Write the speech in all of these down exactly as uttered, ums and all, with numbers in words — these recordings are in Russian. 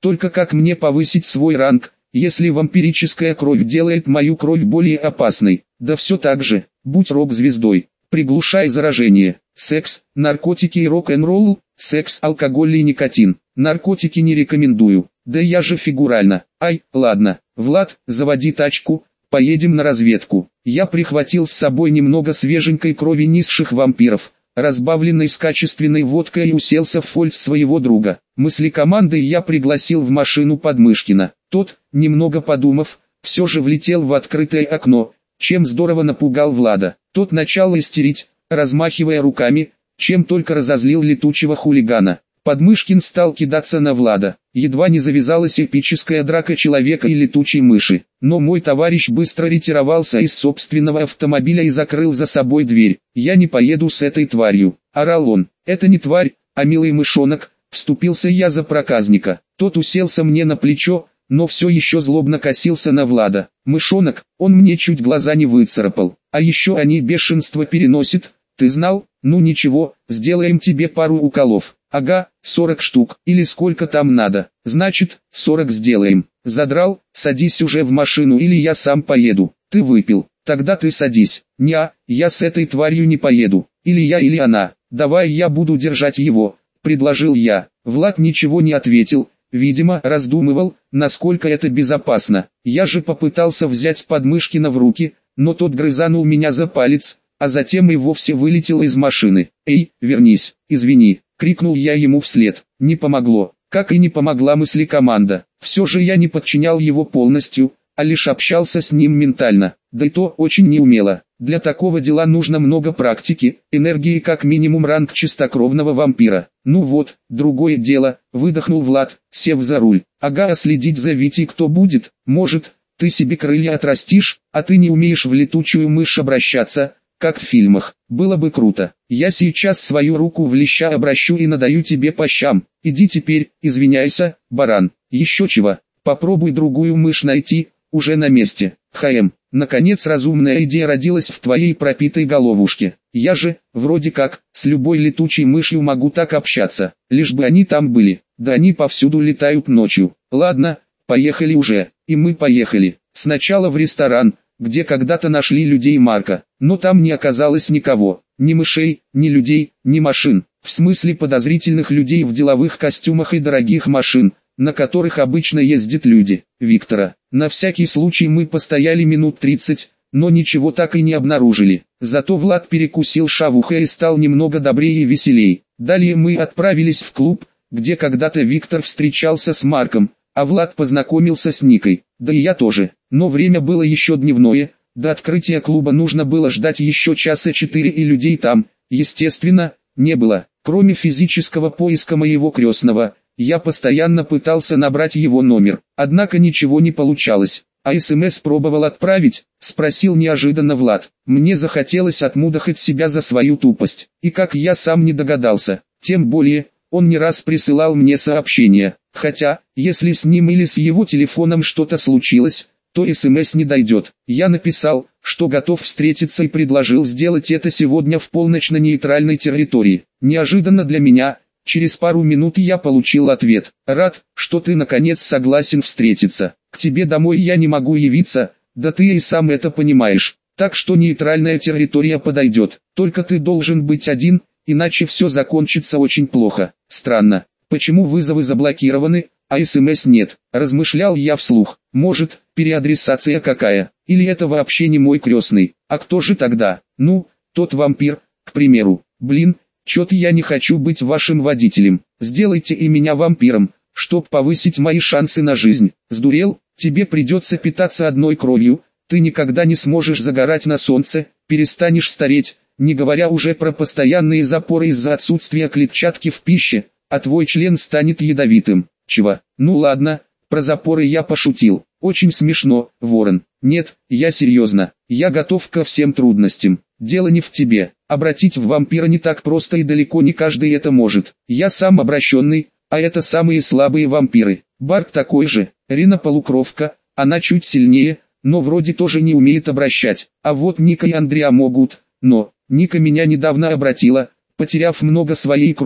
Только как мне повысить свой ранг, если вампирическая кровь делает мою кровь более опасной? Да все так же, будь рок-звездой, приглушай заражение. Секс, наркотики и рок-н-ролл, секс, алкоголь и никотин. Наркотики не рекомендую, да я же фигурально. Ай, ладно, Влад, заводи тачку, поедем на разведку. Я прихватил с собой немного свеженькой крови низших вампиров, разбавленной с качественной водкой, и уселся в фольц своего друга. Мысли команды я пригласил в машину Подмышкина. Тот, немного подумав, все же влетел в открытое окно, чем здорово напугал Влада. Тот начал истерить, размахивая руками, чем только разозлил летучего хулигана. Подмышкин стал кидаться на Влада. Едва не завязалась эпическая драка человека и летучей мыши. Но мой товарищ быстро ретировался из собственного автомобиля и закрыл за собой дверь. «Я не поеду с этой тварью», — орал он. «Это не тварь, а милый мышонок», — вступился я за проказника. Тот уселся мне на плечо, но все еще злобно косился на Влада. «Мышонок, он мне чуть глаза не выцарапал. А еще они бешенство переносят, ты знал? Ну ничего, сделаем тебе пару уколов». «Ага, сорок штук, или сколько там надо, значит, сорок сделаем». «Задрал, садись уже в машину или я сам поеду». «Ты выпил, тогда ты садись». «Неа, я с этой тварью не поеду, или я или она». «Давай я буду держать его», — предложил я. Влад ничего не ответил, видимо раздумывал, насколько это безопасно. Я же попытался взять Подмышкина в руки, но тот грызанул меня за палец, а затем и вовсе вылетел из машины. «Эй, вернись, извини», — крикнул я ему вслед. Не помогло, как и не помогла мысли команда. Все же я не подчинял его полностью, а лишь общался с ним ментально, да и то очень неумело. Для такого дела нужно много практики, энергии, как минимум ранг чистокровного вампира. «Ну вот, другое дело», — выдохнул Влад, сев за руль. «Ага, а следить за Витей кто будет? Может, ты себе крылья отрастишь, а ты не умеешь в летучую мышь обращаться, как в фильмах. Было бы круто. Я сейчас свою руку в леща обращу и надаю тебе по щам. Иди теперь, извиняйся, баран. Еще чего, попробуй другую мышь найти, уже на месте. ХМ, наконец разумная идея родилась в твоей пропитой головушке. Я же, вроде как, с любой летучей мышью могу так общаться, лишь бы они там были. Да они повсюду летают ночью. Ладно, поехали уже». И мы поехали. Сначала в ресторан, где когда-то нашли людей Марка, но там не оказалось никого, ни мышей, ни людей, ни машин, в смысле подозрительных людей в деловых костюмах и дорогих машин, на которых обычно ездят люди, Виктора. На всякий случай мы постояли минут тридцать, но ничего так и не обнаружили. Зато Влад перекусил шавухой и стал немного добрее и веселей. Далее мы отправились в клуб, где когда-то Виктор встречался с Марком, а Влад познакомился с Никой, да и я тоже. Но время было еще дневное, до открытия клуба нужно было ждать еще часа четыре, и людей там, естественно, не было. Кроме физического поиска моего крестного, я постоянно пытался набрать его номер, однако ничего не получалось. «А СМС пробовал отправить?» — спросил неожиданно Влад. Мне захотелось отмудохать себя за свою тупость, и как я сам не догадался, тем более, он не раз присылал мне сообщения. Хотя, если с ним или с его телефоном что-то случилось, то СМС не дойдет. Я написал, что готов встретиться, и предложил сделать это сегодня в полночь на нейтральной территории. Неожиданно для меня, через пару минут я получил ответ: «Рад, что ты наконец согласен встретиться. К тебе домой я не могу явиться, да ты и сам это понимаешь. Так что нейтральная территория подойдет. Только ты должен быть один, иначе все закончится очень плохо». Странно, почему вызовы заблокированы, а СМС нет, размышлял я вслух. Может, переадресация какая, или это вообще не мой крестный, а кто же тогда? Ну, тот вампир, к примеру. Блин, чё-то я не хочу быть вашим водителем, сделайте и меня вампиром, чтоб повысить мои шансы на жизнь. Сдурел? Тебе придется питаться одной кровью, ты никогда не сможешь загорать на солнце, перестанешь стареть, не говоря уже про постоянные запоры из-за отсутствия клетчатки в пище, а твой член станет ядовитым. Чего? Ну ладно, про запоры я пошутил. Очень смешно, Ворон. Нет, я серьезно. Я готов ко всем трудностям. Дело не в тебе. Обратить в вампира не так просто, и далеко не каждый это может. Я сам обращенный, а это самые слабые вампиры. Барк такой же. Рина полукровка, она чуть сильнее, но вроде тоже не умеет обращать. А вот Ника и Андреа могут, но Ника меня недавно обратила, потеряв много своей крови,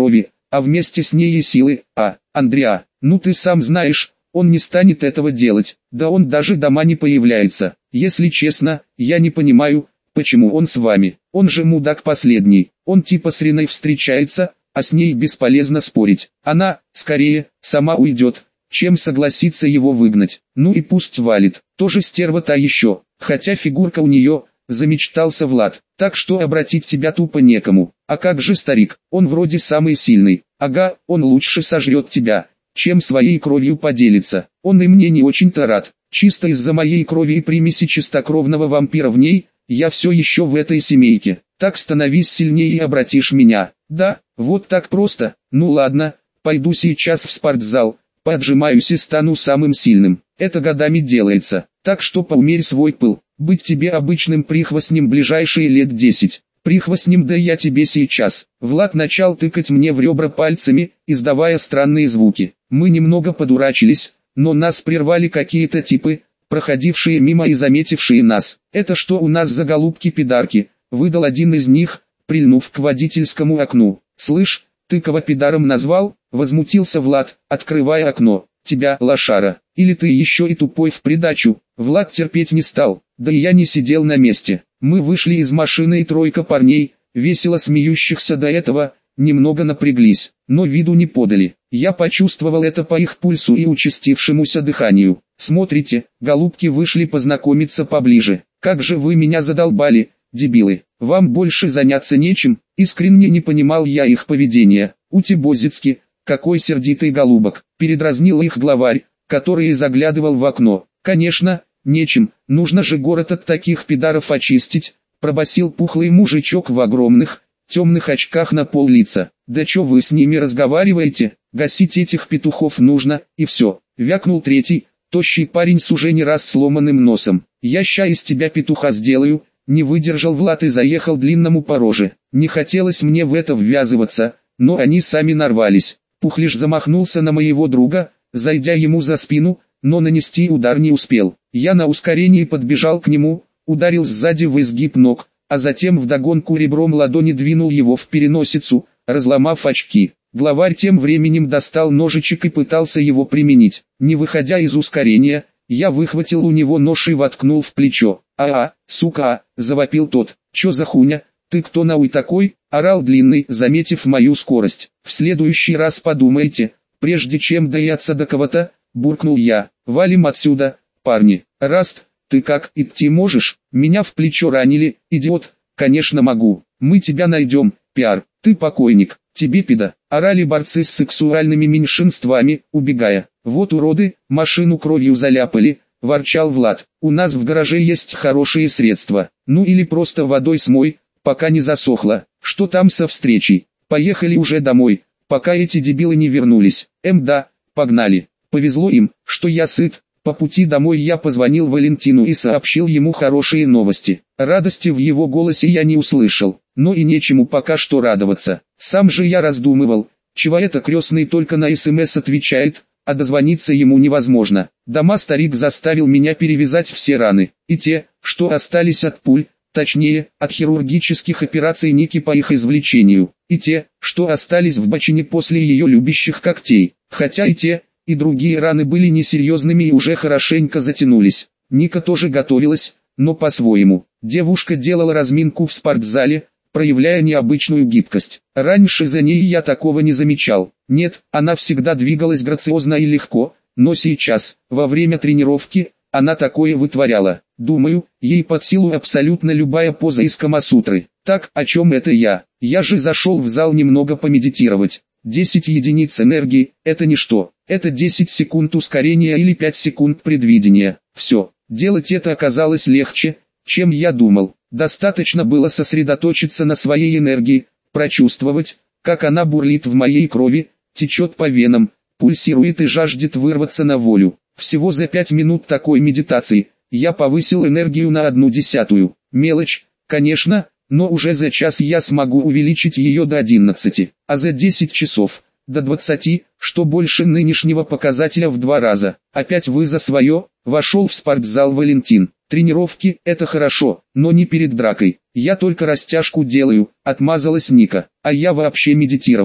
а вместе с ней и силы. А, Андреа, ну ты сам знаешь, он не станет этого делать, да он даже дома не появляется. Если честно, я не понимаю, почему он с вами, он же мудак последний, он типа с Риной встречается, а с ней бесполезно спорить. Она, скорее, сама уйдет, чем согласится его выгнать. Ну и пусть валит, тоже стерва та еще, хотя фигурка у нее, замечтался Влад, так что обратить тебя тупо некому. А как же старик, он вроде самый сильный, ага, он лучше сожрет тебя, чем своей кровью поделится. Он и мне не очень-то рад, чисто из-за моей крови и примеси чистокровного вампира в ней, я все еще в этой семейке. Так становись сильнее и обратишь меня. Да, вот так просто. Ну ладно, пойду сейчас в спортзал, поотжимаюсь и стану самым сильным. Это годами делается, так что поумерь свой пыл. Быть тебе обычным прихвостнем ближайшие лет десять. Прихвостнем да я тебе сейчас. Влад начал тыкать мне в ребра пальцами, издавая странные звуки. Мы немного подурачились, но нас прервали какие-то типы, проходившие мимо и заметившие нас. «Это что у нас за голубки-пидарки?» — выдал один из них, прильнув к водительскому окну. «Слышь, ты кого пидаром назвал?» — возмутился Влад, открывая окно. «Тебя, лошара, или ты еще и тупой в придачу?» Влад терпеть не стал, да и я не сидел на месте. Мы вышли из машины и тройка парней, весело смеющихся до этого, немного напряглись, но виду не подали. Я почувствовал это по их пульсу и участившемуся дыханию. «Смотрите, голубки вышли познакомиться поближе. Как же вы меня задолбали, дебилы. Вам больше заняться нечем?» Искренне не понимал я их поведения. «Утебозицки, какой сердитый голубок!» Передразнил их главарь, который заглядывал в окно. «Конечно, нечем, нужно же город от таких пидаров очистить», пробасил пухлый мужичок в огромных, темных очках на пол лица. «Да чё вы с ними разговариваете, гасить этих петухов нужно, и все», вякнул третий, тощий парень с уже не раз сломанным носом. «Я ща из тебя петуха сделаю», не выдержал Влад и заехал длинному по роже. Не хотелось мне в это ввязываться, но они сами нарвались. Пухлиш замахнулся на моего друга, зайдя ему за спину, но нанести удар не успел. Я на ускорении подбежал к нему, ударил сзади в изгиб ног, а затем вдогонку ребром ладони двинул его в переносицу, разломав очки. Главарь тем временем достал ножичек и пытался его применить. Не выходя из ускорения, я выхватил у него нож и воткнул в плечо. «А-а, сука!» – завопил тот. «Чё за хуйня? Ты кто нахуй такой?» – орал длинный, заметив мою скорость. «В следующий раз подумайте, прежде чем дояться до кого-то», – буркнул я. «Валим отсюда, парни». «Раст, ты как, идти можешь? Меня в плечо ранили, идиот». «Конечно могу. Мы тебя найдем, пиар. Ты покойник. Тебе пида», – орали борцы с сексуальными меньшинствами, убегая. «Вот уроды, машину кровью заляпали», – ворчал Влад. «У нас в гараже есть хорошие средства. Ну или просто водой смой, пока не засохло. Что там со встречей? Поехали уже домой, пока эти дебилы не вернулись». «Эм да, погнали». Повезло им, что я сыт. По пути домой я позвонил Валентину и сообщил ему хорошие новости. Радости в его голосе я не услышал, но и нечему пока что радоваться. Сам же я раздумывал, чего это крестный только на СМС отвечает, а дозвониться ему невозможно. Дома старик заставил меня перевязать все раны, и те, что остались от пуль, точнее, от хирургических операций Ники по их извлечению, и те, что остались в бочине после ее любящих когтей, хотя и те, и другие раны были несерьезными и уже хорошенько затянулись. Ника тоже готовилась, но по-своему. Девушка делала разминку в спортзале, проявляя необычную гибкость. Раньше за ней я такого не замечал. Нет, она всегда двигалась грациозно и легко, но сейчас, во время тренировки, она такое вытворяла. Думаю, ей под силу абсолютно любая поза из Камасутры. Так, о чем это я? Я же зашел в зал немного помедитировать. десять единиц энергии – это ничто. Это десять секунд ускорения или пять секунд предвидения. Все, делать это оказалось легче, чем я думал. Достаточно было сосредоточиться на своей энергии, прочувствовать, как она бурлит в моей крови, течет по венам, пульсирует и жаждет вырваться на волю. Всего за пять минут такой медитации я повысил энергию на одну десятую. Мелочь, конечно, но уже за час я смогу увеличить ее до одиннадцати, а за десять часов – до двадцати, что больше нынешнего показателя в два раза. «Опять вы за свое?» – вошел в спортзал Валентин. «Тренировки – это хорошо, но не перед дракой. Я только растяжку делаю», – отмазалась Ника. «А я вообще медитировал.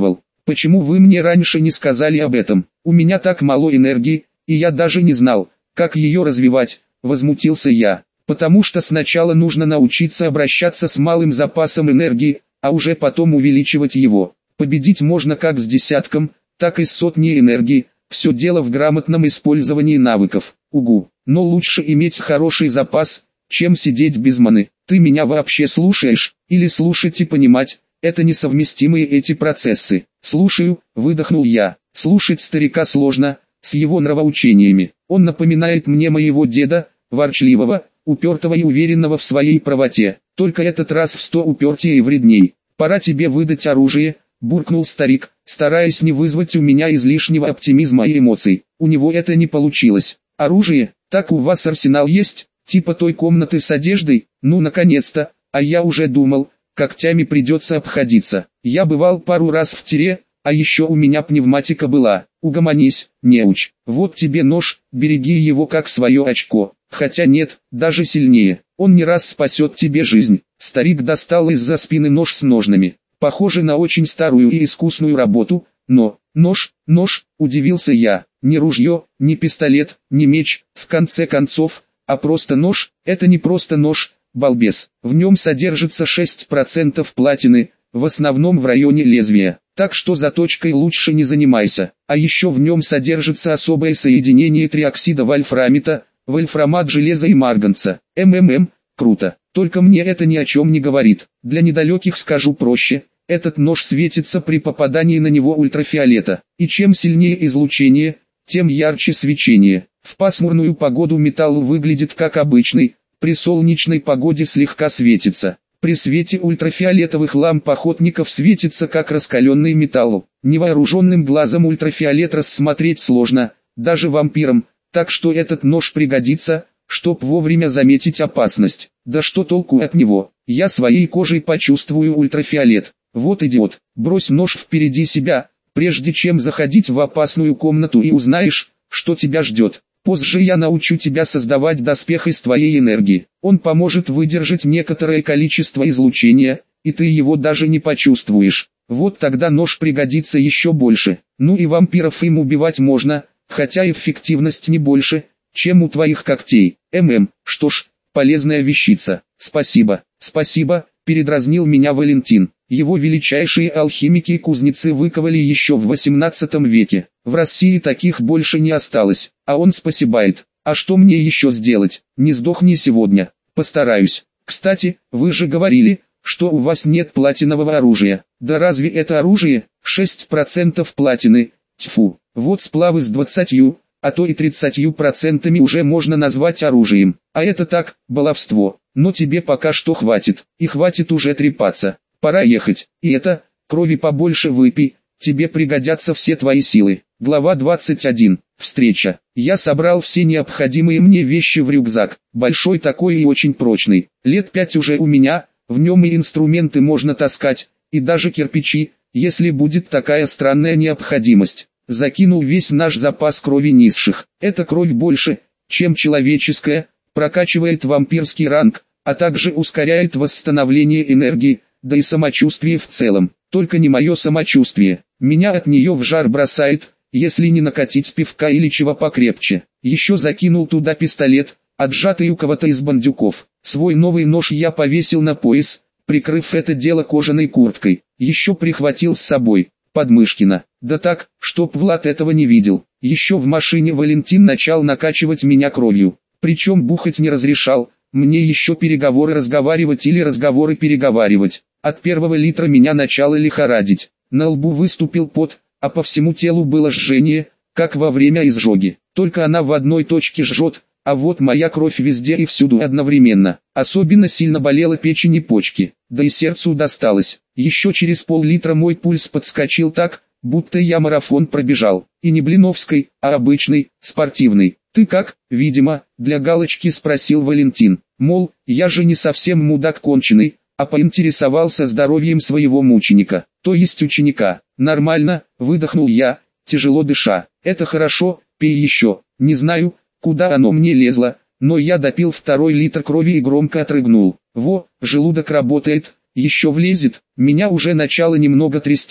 Почему вы мне раньше не сказали об этом? У меня так мало энергии, и я даже не знал, как ее развивать, возмутился я. Потому что сначала нужно научиться обращаться с малым запасом энергии, а уже потом увеличивать его. Победить можно как с десятком, так и с сотней энергии, все дело в грамотном использовании навыков. Угу, но лучше иметь хороший запас, чем сидеть без маны. Ты меня вообще слушаешь, или слушать и понимать, это несовместимые эти процессы. Слушаю, выдохнул я. Слушать старика сложно, с его нравоучениями. Он напоминает мне моего деда, ворчливого, упертого и уверенного в своей правоте. Только этот раз в сто упертее и вредней. Пора тебе выдать оружие, буркнул старик, стараясь не вызвать у меня излишнего оптимизма и эмоций. У него это не получилось. Оружие? Так у вас арсенал есть? Типа той комнаты с одеждой? Ну наконец-то, а я уже думал, когтями придется обходиться. Я бывал пару раз в тире, а еще у меня пневматика была. Угомонись, неуч. Вот тебе нож, береги его как свое очко. Хотя нет, даже сильнее. Он не раз спасет тебе жизнь. Старик достал из-за спины нож с ножнами. Похоже на очень старую и искусную работу, но... Нож, нож, удивился я. Не ружье, не пистолет, не меч, в конце концов, а просто нож. Это не просто нож, балбес. В нем содержится шесть процентов платины, в основном в районе лезвия. Так что заточкой лучше не занимайся. А еще в нем содержится особое соединение триоксида вольфрамита, вольфрамат железа и марганца. МММ, круто. Только мне это ни о чем не говорит. Для недалеких скажу проще. Этот нож светится при попадании на него ультрафиолета. И чем сильнее излучение, тем ярче свечение. В пасмурную погоду металл выглядит как обычный, при солнечной погоде слегка светится. При свете ультрафиолетовых ламп охотников светится как раскаленный металл. Невооруженным глазом ультрафиолет рассмотреть сложно, даже вампирам, так что этот нож пригодится, чтоб вовремя заметить опасность. Да что толку от него? Я своей кожей почувствую ультрафиолет. Вот идиот, брось нож впереди себя, прежде чем заходить в опасную комнату, и узнаешь, что тебя ждет. Позже я научу тебя создавать доспех из твоей энергии. Он поможет выдержать некоторое количество излучения, и ты его даже не почувствуешь. Вот тогда нож пригодится еще больше. Ну и вампиров им убивать можно, хотя эффективность не больше, чем у твоих когтей. ММ, что ж, полезная вещица. Спасибо, спасибо, передразнил меня Валентин. Его величайшие алхимики и кузнецы выковали еще в восемнадцатом веке. В России таких больше не осталось, а он спасибает. А что мне еще сделать? Не сдохни сегодня. Постараюсь. Кстати, вы же говорили, что у вас нет платинового оружия. Да разве это оружие? шесть процентов платины. Тьфу. Вот сплавы с двадцатью, а то и тридцатью процентами уже можно назвать оружием. А это так, баловство. Но тебе пока что хватит. И хватит уже трепаться. Пора ехать. И это, крови побольше выпей, тебе пригодятся все твои силы. Глава двадцать один. Встреча. Я собрал все необходимые мне вещи в рюкзак. Большой такой и очень прочный. Лет пять уже у меня, в нем и инструменты можно таскать, и даже кирпичи, если будет такая странная необходимость. Закинул весь наш запас крови низших. Эта кровь больше, чем человеческая, прокачивает вампирский ранг, а также ускоряет восстановление энергии, да и самочувствие в целом. Только не мое самочувствие. Меня от нее в жар бросает, если не накатить пивка или чего покрепче. Еще закинул туда пистолет, отжатый у кого-то из бандюков. Свой новый нож я повесил на пояс, прикрыв это дело кожаной курткой. Еще прихватил с собой Подмышкина. Да так, чтоб Влад этого не видел. Еще в машине Валентин начал накачивать меня кровью. Причем бухать не разрешал, мне еще переговоры разговаривать или разговоры переговаривать. От первого литра меня начало лихорадить. На лбу выступил пот, а по всему телу было жжение, как во время изжоги. Только она в одной точке жжет, а вот моя кровь везде и всюду одновременно. Особенно сильно болела печень и почки, да и сердцу досталось. Еще через пол-литра мой пульс подскочил так, будто я марафон пробежал. И не Блиновской, а обычный, спортивный. «Ты как?» — видимо, для галочки спросил Валентин. Мол, я же не совсем мудак конченый, а поинтересовался здоровьем своего мученика, то есть ученика. «Нормально», — выдохнул я, тяжело дыша. «Это хорошо, пей еще». Не знаю, куда оно мне лезло, но я допил второй литр крови и громко отрыгнул. Во, желудок работает, еще влезет. Меня уже начало немного трясти,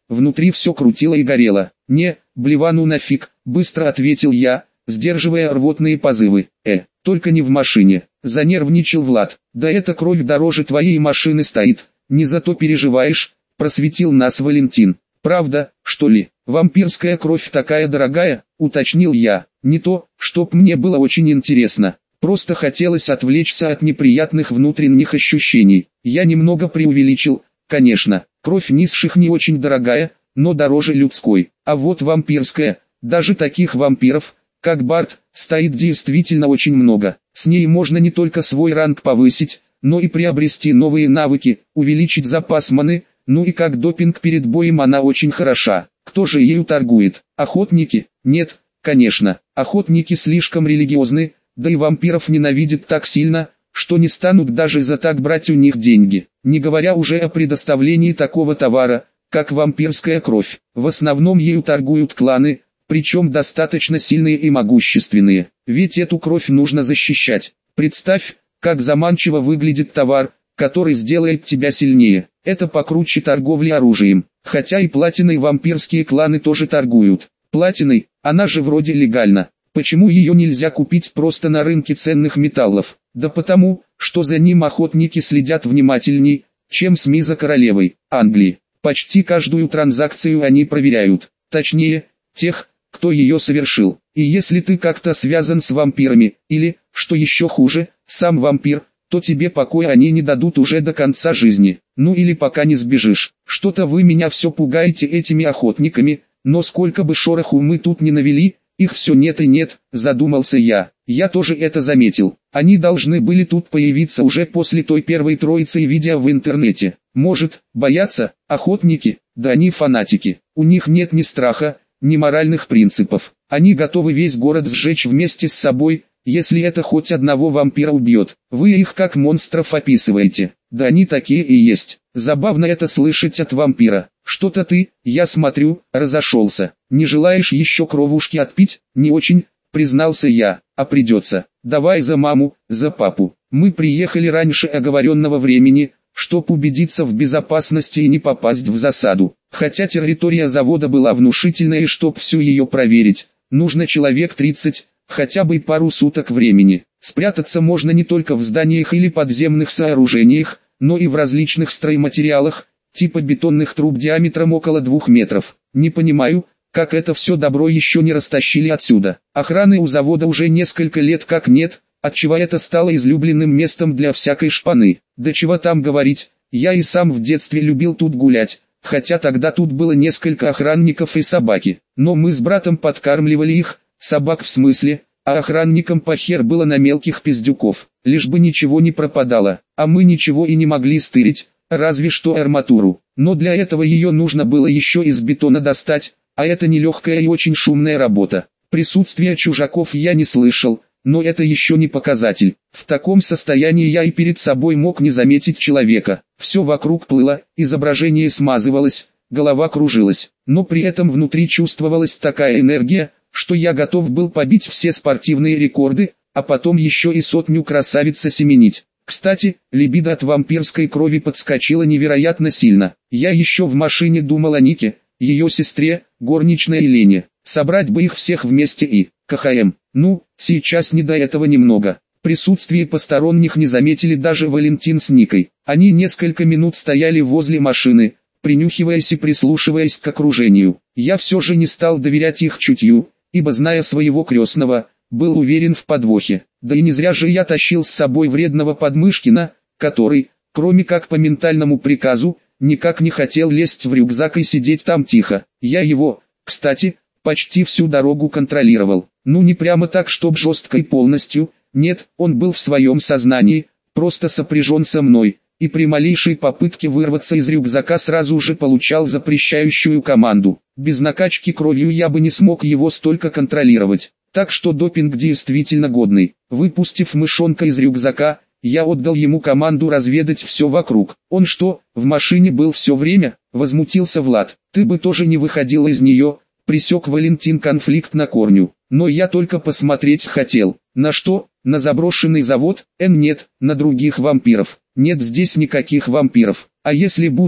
внутри все крутило и горело. «Не, блевану нафиг», — быстро ответил я, сдерживая рвотные позывы. «Э, только не в машине», — занервничал Влад. «Да эта кровь дороже твоей машины стоит, не за то переживаешь», — просветил нас Валентин. «Правда, что ли? Вампирская кровь такая дорогая?» — уточнил я. «Не то, чтоб мне было очень интересно. Просто хотелось отвлечься от неприятных внутренних ощущений. Я немного преувеличил, конечно. Кровь низших не очень дорогая, но дороже людской. А вот вампирская, даже таких вампиров, как Барт, стоит действительно очень много. С ней можно не только свой ранг повысить, но и приобрести новые навыки, увеличить запас маны, ну и как допинг перед боем она очень хороша. Кто же ею торгует? Охотники? Нет, конечно. Охотники слишком религиозны, да и вампиров ненавидят так сильно, что не станут даже за так брать у них деньги. Не говоря уже о предоставлении такого товара, как вампирская кровь. В основном ею торгуют кланы, причем достаточно сильные и могущественные. Ведь эту кровь нужно защищать. Представь, как заманчиво выглядит товар, который сделает тебя сильнее. Это покруче торговли оружием. Хотя и платиной вампирские кланы тоже торгуют. Платиной, она же вроде легальна. Почему ее нельзя купить просто на рынке ценных металлов? Да потому, что за ним охотники следят внимательней, чем СМИ за королевой Англии. Почти каждую транзакцию они проверяют. Точнее, тех, кто ее совершил. И если ты как-то связан с вампирами, или, что еще хуже, сам вампир, то тебе покоя они не дадут уже до конца жизни. Ну или пока не сбежишь. Что-то вы меня все пугаете этими охотниками, но сколько бы шороху мы тут не навели, их все нет и нет, задумался я. Я тоже это заметил. Они должны были тут появиться уже после той первой троицы видео в интернете. Может, боятся, охотники? Да они фанатики. У них нет ни страха, ни моральных принципов. Они готовы весь город сжечь вместе с собой, если это хоть одного вампира убьет. Вы их как монстров описываете. Да они такие и есть. Забавно это слышать от вампира. Что-то ты, я смотрю, разошелся. Не желаешь еще кровушки отпить? Не очень, признался я. А придется. Давай за маму, за папу. Мы приехали раньше оговоренного времени, чтоб убедиться в безопасности и не попасть в засаду. Хотя территория завода была внушительная, и чтоб всю ее проверить, нужно человек тридцать, хотя бы и пару суток времени. Спрятаться можно не только в зданиях или подземных сооружениях, но и в различных стройматериалах, типа бетонных труб диаметром около двух метров. Не понимаю, как это все добро еще не растащили отсюда. Охраны у завода уже несколько лет как нет, отчего это стало излюбленным местом для всякой шпаны. Да чего там говорить, я и сам в детстве любил тут гулять, хотя тогда тут было несколько охранников и собаки. Но мы с братом подкармливали их, собак в смысле, а охранникам похер было на мелких пиздюков, лишь бы ничего не пропадало, а мы ничего и не могли стырить, разве что арматуру. Но для этого ее нужно было еще из бетона достать, а это нелегкая и очень шумная работа. Присутствия чужаков я не слышал, но это еще не показатель. В таком состоянии я и перед собой мог не заметить человека. Все вокруг плыло, изображение смазывалось, голова кружилась, но при этом внутри чувствовалась такая энергия, что я готов был побить все спортивные рекорды, а потом еще и сотню красавиц осеменить. Кстати, либидо от вампирской крови подскочило невероятно сильно. Я еще в машине думал о Нике, ее сестре, горничной Елене. Собрать бы их всех вместе и, КХМ. Ну, сейчас не до этого немного. Присутствие посторонних не заметили даже Валентин с Никой. Они несколько минут стояли возле машины, принюхиваясь и прислушиваясь к окружению. Я все же не стал доверять их чутью, ибо, зная своего крестного, был уверен в подвохе. Да и не зря же я тащил с собой вредного Подмышкина, который, кроме как по ментальному приказу, никак не хотел лезть в рюкзак и сидеть там тихо. Я его, кстати, почти всю дорогу контролировал. Ну не прямо так, чтоб жестко и полностью, нет, он был в своем сознании, просто сопряжен со мной, и при малейшей попытке вырваться из рюкзака сразу же получал запрещающую команду. Без накачки кровью я бы не смог его столько контролировать. Так что допинг действительно годный. Выпустив мышонка из рюкзака, я отдал ему команду разведать все вокруг. Он что, в машине был все время? Возмутился Влад. Ты бы тоже не выходил из нее, пресек Валентин конфликт на корню. Но я только посмотреть хотел. На что? На заброшенный завод? Эн нет, на других вампиров. Нет здесь никаких вампиров. А если будут,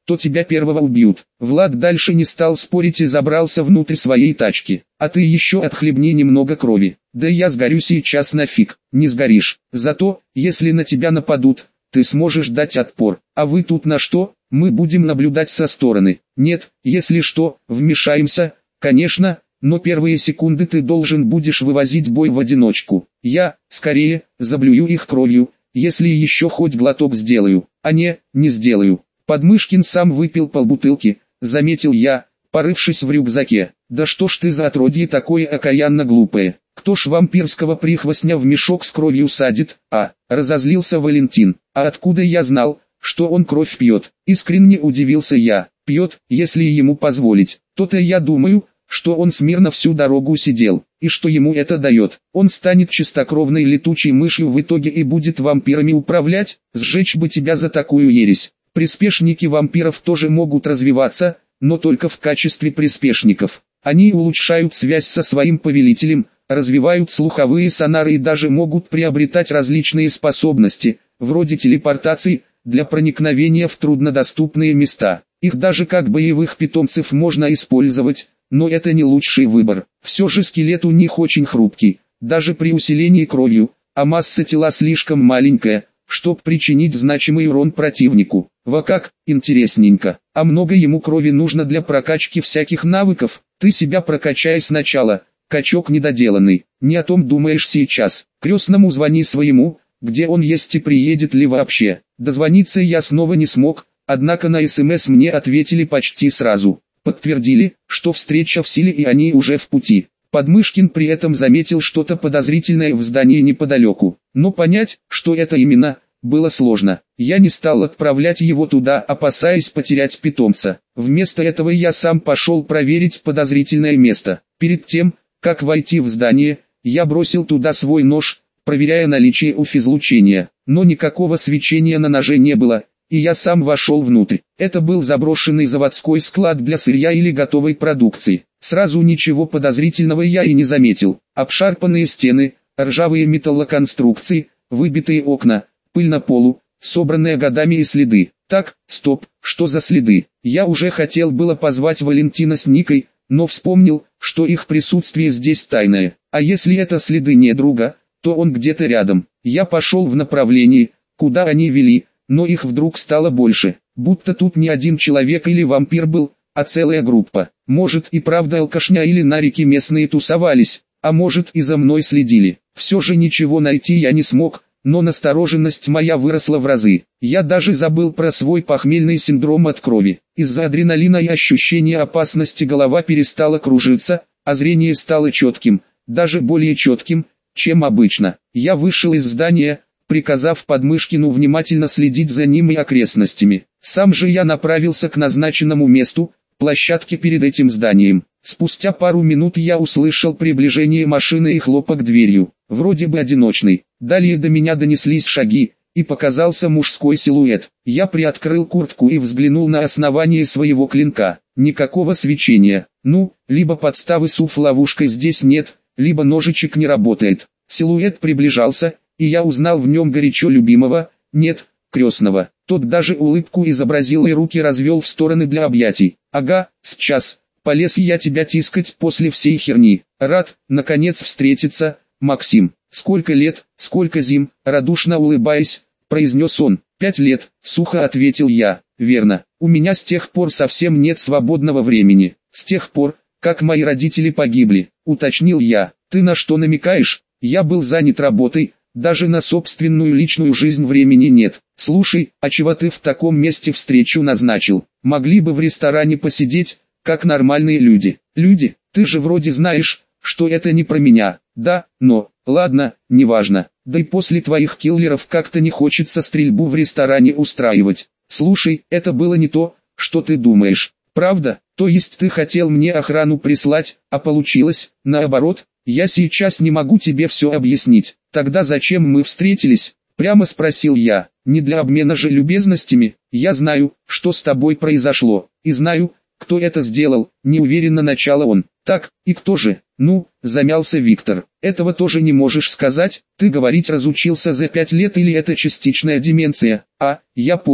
то тебя первого убьют. Влад дальше не стал спорить и забрался внутрь своей тачки. А ты еще отхлебни немного крови. Да я сгорю сейчас нафиг. Не сгоришь. Зато, если на тебя нападут, ты сможешь дать отпор. А вы тут на что? Мы будем наблюдать со стороны. Нет, если что, вмешаемся, конечно, но первые секунды ты должен будешь вывозить бой в одиночку. Я, скорее, заблюю их кровью, если еще хоть глоток сделаю. А не, не сделаю. Подмышкин сам выпил полбутылки, заметил я, порывшись в рюкзаке. Да что ж ты за отродье такое окаянно глупое? Кто ж вампирского прихвостня в мешок с кровью садит? А, разозлился Валентин. А откуда я знал, что он кровь пьет? Искренне удивился я. Пьет, если ему позволить. То-то я думаю, что он смирно всю дорогу сидел, и что ему это дает. Он станет чистокровной летучей мышью в итоге и будет вампирами управлять. Сжечь бы тебя за такую ересь. Приспешники вампиров тоже могут развиваться, но только в качестве приспешников. Они улучшают связь со своим повелителем, развивают слуховые сонары и даже могут приобретать различные способности, вроде телепортации, для проникновения в труднодоступные места. Их даже как боевых питомцев можно использовать, но это не лучший выбор. Все же скелет у них очень хрупкий, даже при усилении кровью, а масса тела слишком маленькая, чтобы причинить значимый урон противнику. Во как, интересненько. А много ему крови нужно для прокачки всяких навыков? Ты себя прокачай сначала, качок недоделанный. Не о том думаешь сейчас. Крестному звони своему, где он есть и приедет ли вообще. Дозвониться я снова не смог, однако на СМС мне ответили почти сразу. Подтвердили, что встреча в силе и они уже в пути. Подмышкин при этом заметил что-то подозрительное в здании неподалеку, но понять, что это именно, было сложно. Я не стал отправлять его туда, опасаясь потерять питомца. Вместо этого я сам пошел проверить подозрительное место. Перед тем, как войти в здание, я бросил туда свой нож, проверяя наличие уфизлучения, но никакого свечения на ноже не было, и я сам вошел внутрь. Это был заброшенный заводской склад для сырья или готовой продукции. Сразу ничего подозрительного я и не заметил. Обшарпанные стены, ржавые металлоконструкции, выбитые окна, пыль на полу, собранные годами и следы. Так, стоп, что за следы? Я уже хотел было позвать Валентина с Никой, но вспомнил, что их присутствие здесь тайное. А если это следы не друга, то он где-то рядом. Я пошел в направлении, куда они вели, но их вдруг стало больше, будто тут не один человек или вампир был, а целая группа. Может и правда алкашня или нарики местные тусовались, а может и за мной следили. Все же ничего найти я не смог, но настороженность моя выросла в разы. Я даже забыл про свой похмельный синдром от крови. Из-за адреналина и ощущения опасности голова перестала кружиться, а зрение стало четким, даже более четким, чем обычно. Я вышел из здания, приказав Подмышкину внимательно следить за ним и окрестностями. Сам же я направился к назначенному месту, площадке перед этим зданием. Спустя пару минут я услышал приближение машины и хлопок дверью, вроде бы одиночный. Далее до меня донеслись шаги, и показался мужской силуэт. Я приоткрыл куртку и взглянул на основание своего клинка. Никакого свечения. Ну, либо подставы с уф-ловушкой здесь нет, либо ножичек не работает. Силуэт приближался, и я узнал в нем горячо любимого, нет, крестного. Тот даже улыбку изобразил и руки развел в стороны для объятий. Ага, сейчас, полез я тебя тискать после всей херни. Рад, наконец, встретиться, Максим. Сколько лет, сколько зим, радушно улыбаясь, произнес он. Пять лет, сухо ответил я. Верно, у меня с тех пор совсем нет свободного времени. С тех пор, как мои родители погибли, уточнил я. Ты на что намекаешь? Я был занят работой. Даже на собственную личную жизнь времени нет. Слушай, а чего ты в таком месте встречу назначил? Могли бы в ресторане посидеть, как нормальные люди. Люди, ты же вроде знаешь, что это не про меня. Да, но, ладно, неважно. Да и после твоих киллеров как-то не хочется стрельбу в ресторане устраивать. Слушай, это было не то, что ты думаешь. Правда? То есть ты хотел мне охрану прислать, а получилось, наоборот? Я сейчас не могу тебе все объяснить. Тогда зачем мы встретились? Прямо спросил я. Не для обмена же любезностями. Я знаю, что с тобой произошло. И знаю, кто это сделал. Неуверенно начал он. Так, и кто же? Ну, замялся Виктор. Этого тоже не можешь сказать. Ты говорить разучился за пять лет или это частичная деменция? А, я понял.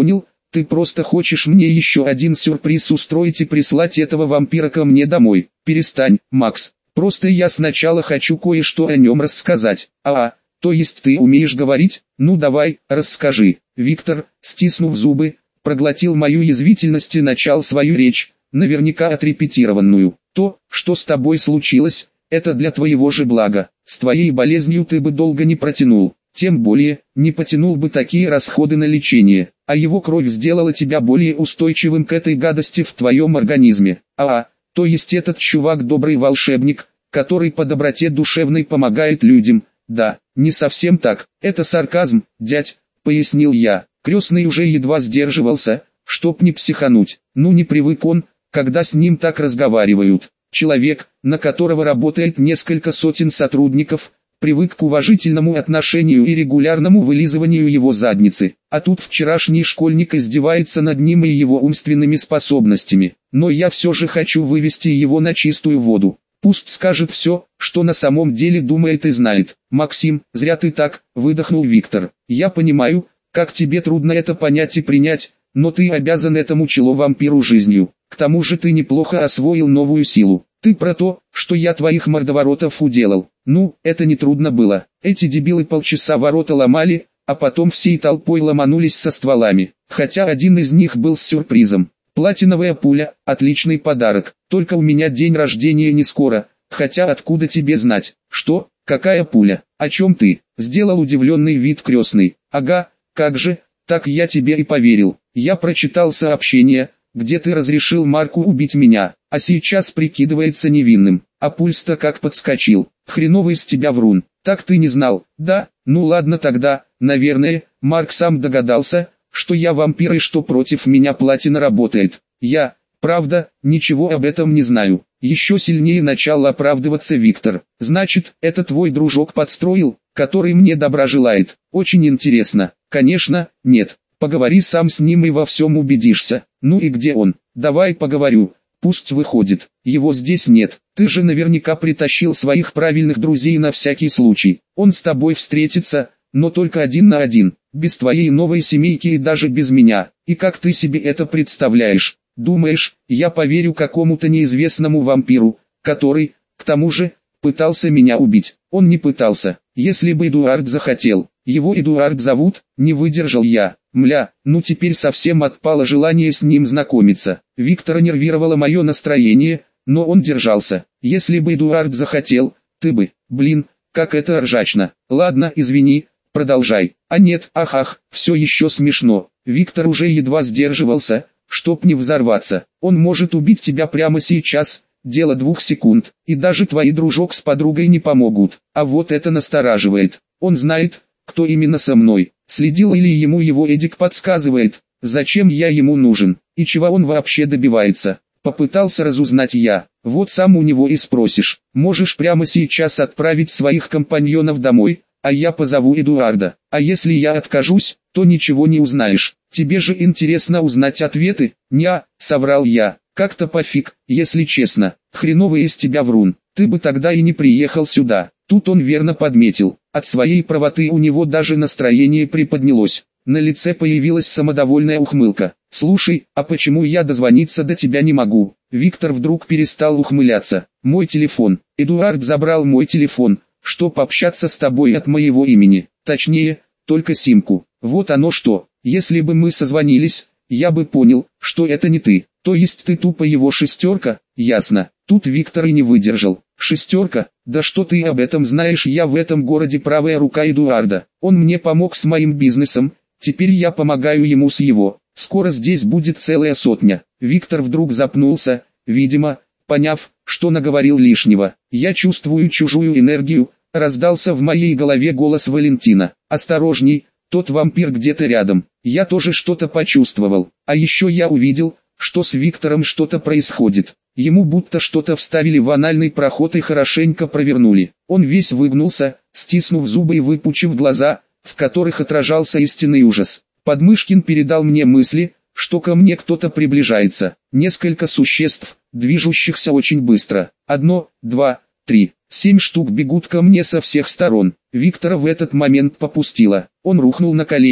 Ты просто хочешь мне еще один сюрприз устроить и прислать этого вампира ко мне домой. Перестань, Макс. Просто я сначала хочу кое-что о нем рассказать. А, то есть ты умеешь говорить? Ну давай, расскажи. Виктор, стиснув зубы, проглотил мою язвительность и начал свою речь, наверняка отрепетированную. То, что с тобой случилось, это для твоего же блага. С твоей болезнью ты бы долго не протянул. Тем более, не потянул бы такие расходы на лечение, а его кровь сделала тебя более устойчивым к этой гадости в твоем организме. А, то есть этот чувак добрый волшебник, который по доброте душевной помогает людям. Да, не совсем так, это сарказм, дядь, пояснил я. Крестный уже едва сдерживался, чтоб не психануть. Ну не привык он, когда с ним так разговаривают. Человек, на которого работает несколько сотен сотрудников, привык к уважительному отношению и регулярному вылизыванию его задницы, а тут вчерашний школьник издевается над ним и его умственными способностями. Но я все же хочу вывести его на чистую воду. Пусть скажет все, что на самом деле думает и знает. Максим, зря ты так, выдохнул Виктор. Я понимаю, как тебе трудно это понять и принять, но ты обязан этому чело-вампиру жизнью. К тому же ты неплохо освоил новую силу. Ты про то, что я твоих мордоворотов уделал. Ну, это не трудно было. Эти дебилы полчаса ворота ломали, а потом всей толпой ломанулись со стволами. Хотя один из них был с сюрпризом. Платиновая пуля, отличный подарок. Только у меня день рождения не скоро. Хотя откуда тебе знать? Что? Какая пуля? О чем ты? Сделал удивленный вид крестный. Ага, как же, так я тебе и поверил. Я прочитал сообщение, где ты разрешил Марку убить меня, а сейчас прикидывается невинным. А пульс-то как подскочил. Хреновый из тебя врун. Так ты не знал, да? Ну ладно тогда, наверное, Марк сам догадался, что я вампир и что против меня платина работает. Я, правда, ничего об этом не знаю. Еще сильнее начал оправдываться Виктор. Значит, это твой дружок подстроил, который мне добра желает. Очень интересно. Конечно, нет. Поговори сам с ним и во всем убедишься. Ну и где он? Давай поговорю. Пусть выходит. Его здесь нет. Ты же наверняка притащил своих правильных друзей на всякий случай. Он с тобой встретится, но только один на один. Без твоей новой семейки и даже без меня. И как ты себе это представляешь? Думаешь, я поверю какому-то неизвестному вампиру, который, к тому же, пытался меня убить? Он не пытался. Если бы Эдуард захотел. Его Эдуард зовут, не выдержал я. Мля, ну теперь совсем отпало желание с ним знакомиться. Виктора нервировало мое настроение, но он держался. Если бы Эдуард захотел, ты бы, блин, как это ржачно. Ладно, извини, продолжай. А нет, ах-ах, все еще смешно. Виктор уже едва сдерживался, чтоб не взорваться. Он может убить тебя прямо сейчас, дело двух секунд, и даже твои дружок с подругой не помогут. А вот это настораживает. Он знает, кто именно со мной. Следил или ему его Эдик подсказывает, зачем я ему нужен, и чего он вообще добивается. Попытался разузнать я. Вот сам у него и спросишь. Можешь прямо сейчас отправить своих компаньонов домой, а я позову Эдуарда. А если я откажусь, то ничего не узнаешь. Тебе же интересно узнать ответы? Ня, соврал я. Как-то пофиг, если честно. Хреновый из тебя врун. Ты бы тогда и не приехал сюда. Тут он верно подметил. От своей правоты у него даже настроение приподнялось. На лице появилась самодовольная ухмылка. «Слушай, а почему я дозвониться до тебя не могу?» Виктор вдруг перестал ухмыляться. «Мой телефон. Эдуард забрал мой телефон, чтоб общаться с тобой от моего имени. Точнее, только симку. Вот оно что. Если бы мы созвонились, я бы понял, что это не ты. То есть ты тупо его шестерка?» «Ясно». Тут Виктор и не выдержал. «Шестерка? Да что ты об этом знаешь? Я в этом городе правая рука Эдуарда. Он мне помог с моим бизнесом, теперь я помогаю ему с его. Скоро здесь будет целая сотня». Виктор вдруг запнулся, видимо, поняв, что наговорил лишнего. «Я чувствую чужую энергию», — раздался в моей голове голос Валентина. «Осторожней, тот вампир где-то рядом». Я тоже что-то почувствовал. А еще я увидел, что с Виктором что-то происходит. Ему будто что-то вставили в анальный проход и хорошенько провернули. Он весь выгнулся, стиснув зубы и выпучив глаза, в которых отражался истинный ужас. Подмышкин передал мне мысли, что ко мне кто-то приближается. Несколько существ, движущихся очень быстро. Одно, два, три. Семь штук бегут ко мне со всех сторон. Виктора в этот момент попустило. Он рухнул на колени,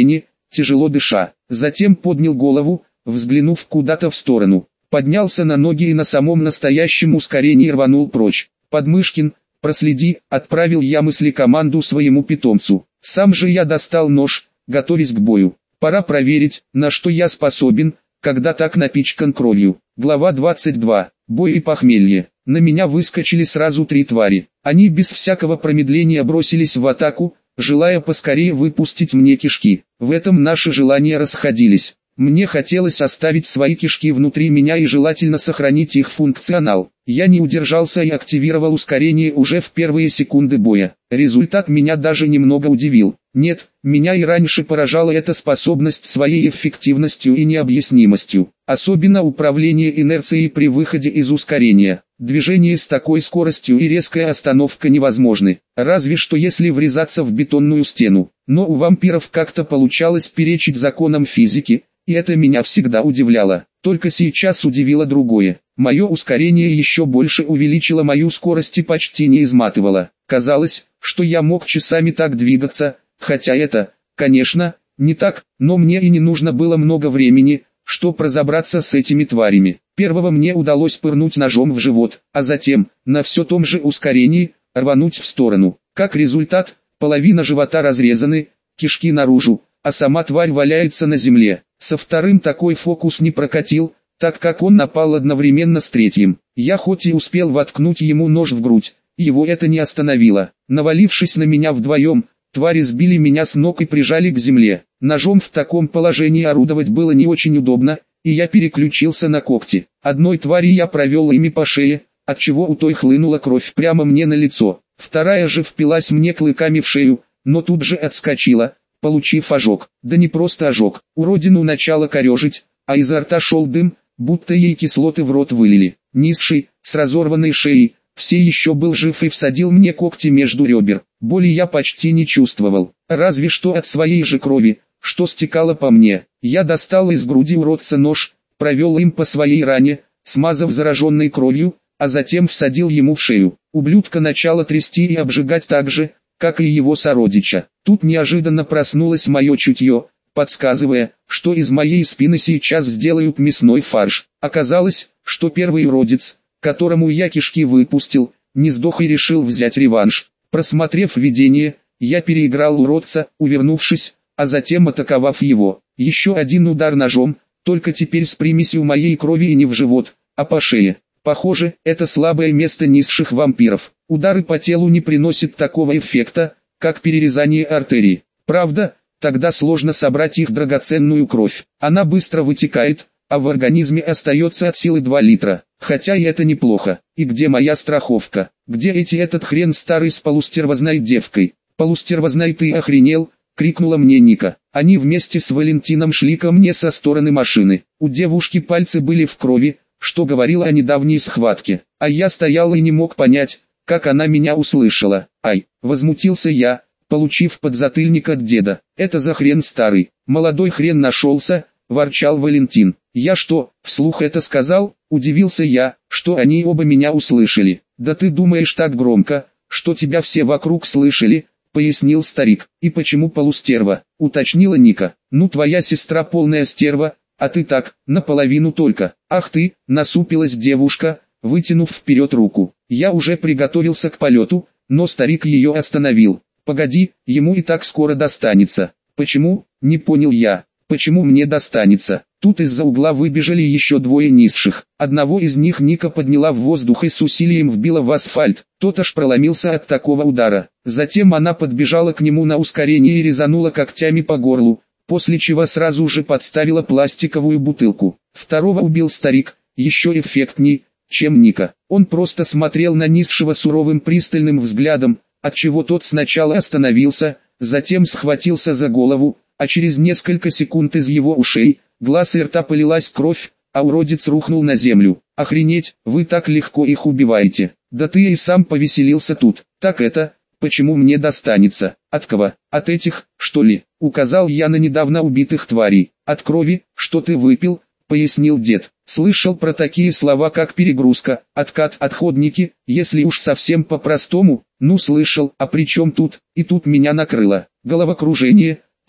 тяжело дыша. Затем поднял голову, взглянув куда-то в сторону. Поднялся на ноги и на самом настоящем ускорении рванул прочь. «Подмышкин, проследи», — отправил я мысли команду своему питомцу. Сам же я достал нож, готовясь к бою. Пора проверить, на что я способен, когда так напичкан кровью. Глава двадцать два. Бой и похмелье. На меня выскочили сразу три твари. Они без всякого промедления бросились в атаку, желая поскорее выпустить мне кишки. В этом наши желания расходились. Мне хотелось оставить свои кишки внутри меня и желательно сохранить их функционал. Я не удержался и активировал ускорение уже в первые секунды боя. Результат меня даже немного удивил. Нет, меня и раньше поражала эта способность своей эффективностью и необъяснимостью. Особенно управление инерцией при выходе из ускорения. Движение с такой скоростью и резкая остановка невозможны, разве что если врезаться в бетонную стену. Но у вампиров как-то получалось перечить законам физики, и это меня всегда удивляло. Только сейчас удивило другое. Мое ускорение еще больше увеличило мою скорость и почти не изматывало. Казалось, что я мог часами так двигаться, хотя это, конечно, не так, но мне и не нужно было много времени, чтобы разобраться с этими тварями. Первого мне удалось пырнуть ножом в живот, а затем, на все том же ускорении, рвануть в сторону. Как результат, половина живота разрезаны, кишки наружу, а сама тварь валяется на земле. Со вторым такой фокус не прокатил, так как он напал одновременно с третьим. Я хоть и успел воткнуть ему нож в грудь, его это не остановило. Навалившись на меня вдвоем, твари сбили меня с ног и прижали к земле. Ножом в таком положении орудовать было не очень удобно, и я переключился на когти. Одной твари я провел ими по шее, отчего у той хлынула кровь прямо мне на лицо. Вторая же впилась мне клыками в шею, но тут же отскочила, получив ожог. Да не просто ожог, уродину начало корежить, а изо рта шел дым, будто ей кислоты в рот вылили. Низший, с разорванной шеей, все еще был жив и всадил мне когти между ребер. Боли я почти не чувствовал, разве что от своей же крови, что стекало по мне. Я достал из груди уродца нож, провел им по своей ране, смазав зараженной кровью, а затем всадил ему в шею. Ублюдка начало трясти и обжигать так же, как и его сородича. Тут неожиданно проснулось мое чутье, подсказывая, что из моей спины сейчас сделают мясной фарш. Оказалось, что первый уродец, которому я кишки выпустил, не сдох и решил взять реванш. Просмотрев видение, я переиграл уродца, увернувшись, а затем атаковав его. Еще один удар ножом, только теперь с примесью моей крови и не в живот, а по шее. Похоже, это слабое место низших вампиров. Удары по телу не приносят такого эффекта, как перерезание артерий. Правда, тогда сложно собрать их драгоценную кровь. Она быстро вытекает, а в организме остается от силы два литра. Хотя и это неплохо. И где моя страховка? Где эти этот хрен старый с полустервозной девкой? Полустервозной, ты охренел? Крикнула мне Ника. Они вместе с Валентином шли ко мне со стороны машины. У девушки пальцы были в крови, что говорило о недавней схватке. А я стоял и не мог понять, как она меня услышала. Ай, возмутился я, получив подзатыльник от деда. Это за хрен старый? Молодой хрен нашелся, ворчал Валентин. Я что, вслух это сказал? Удивился я, что они оба меня услышали. Да ты думаешь так громко, что тебя все вокруг слышали, пояснил старик. И почему полустерва? Уточнила Ника. Ну твоя сестра полная стерва, а ты так, наполовину только. Ах ты, насупилась девушка, вытянув вперед руку. Я уже приготовился к полету, но старик ее остановил. Погоди, ему и так скоро достанется. Почему? Не понял я. Почему мне достанется? Тут из-за угла выбежали еще двое низших. Одного из них Ника подняла в воздух и с усилием вбила в асфальт. Тот аж проломился от такого удара. Затем она подбежала к нему на ускорение и резанула когтями по горлу, после чего сразу же подставила пластиковую бутылку. Второго убил старик, еще эффектней, чем Ника. Он просто смотрел на низшего суровым пристальным взглядом, отчего тот сначала остановился, затем схватился за голову, а через несколько секунд из его ушей, глаз и рта полилась кровь, а уродец рухнул на землю. Охренеть, вы так легко их убиваете. Да ты и сам повеселился тут. Так это, почему мне достанется? От кого? От этих, что ли? Указал я на недавно убитых тварей. От крови, что ты выпил, пояснил дед. Слышал про такие слова, как перегрузка, откат, отходники, если уж совсем по-простому. Ну слышал, а при чем тут? И тут меня накрыло. Головокружение,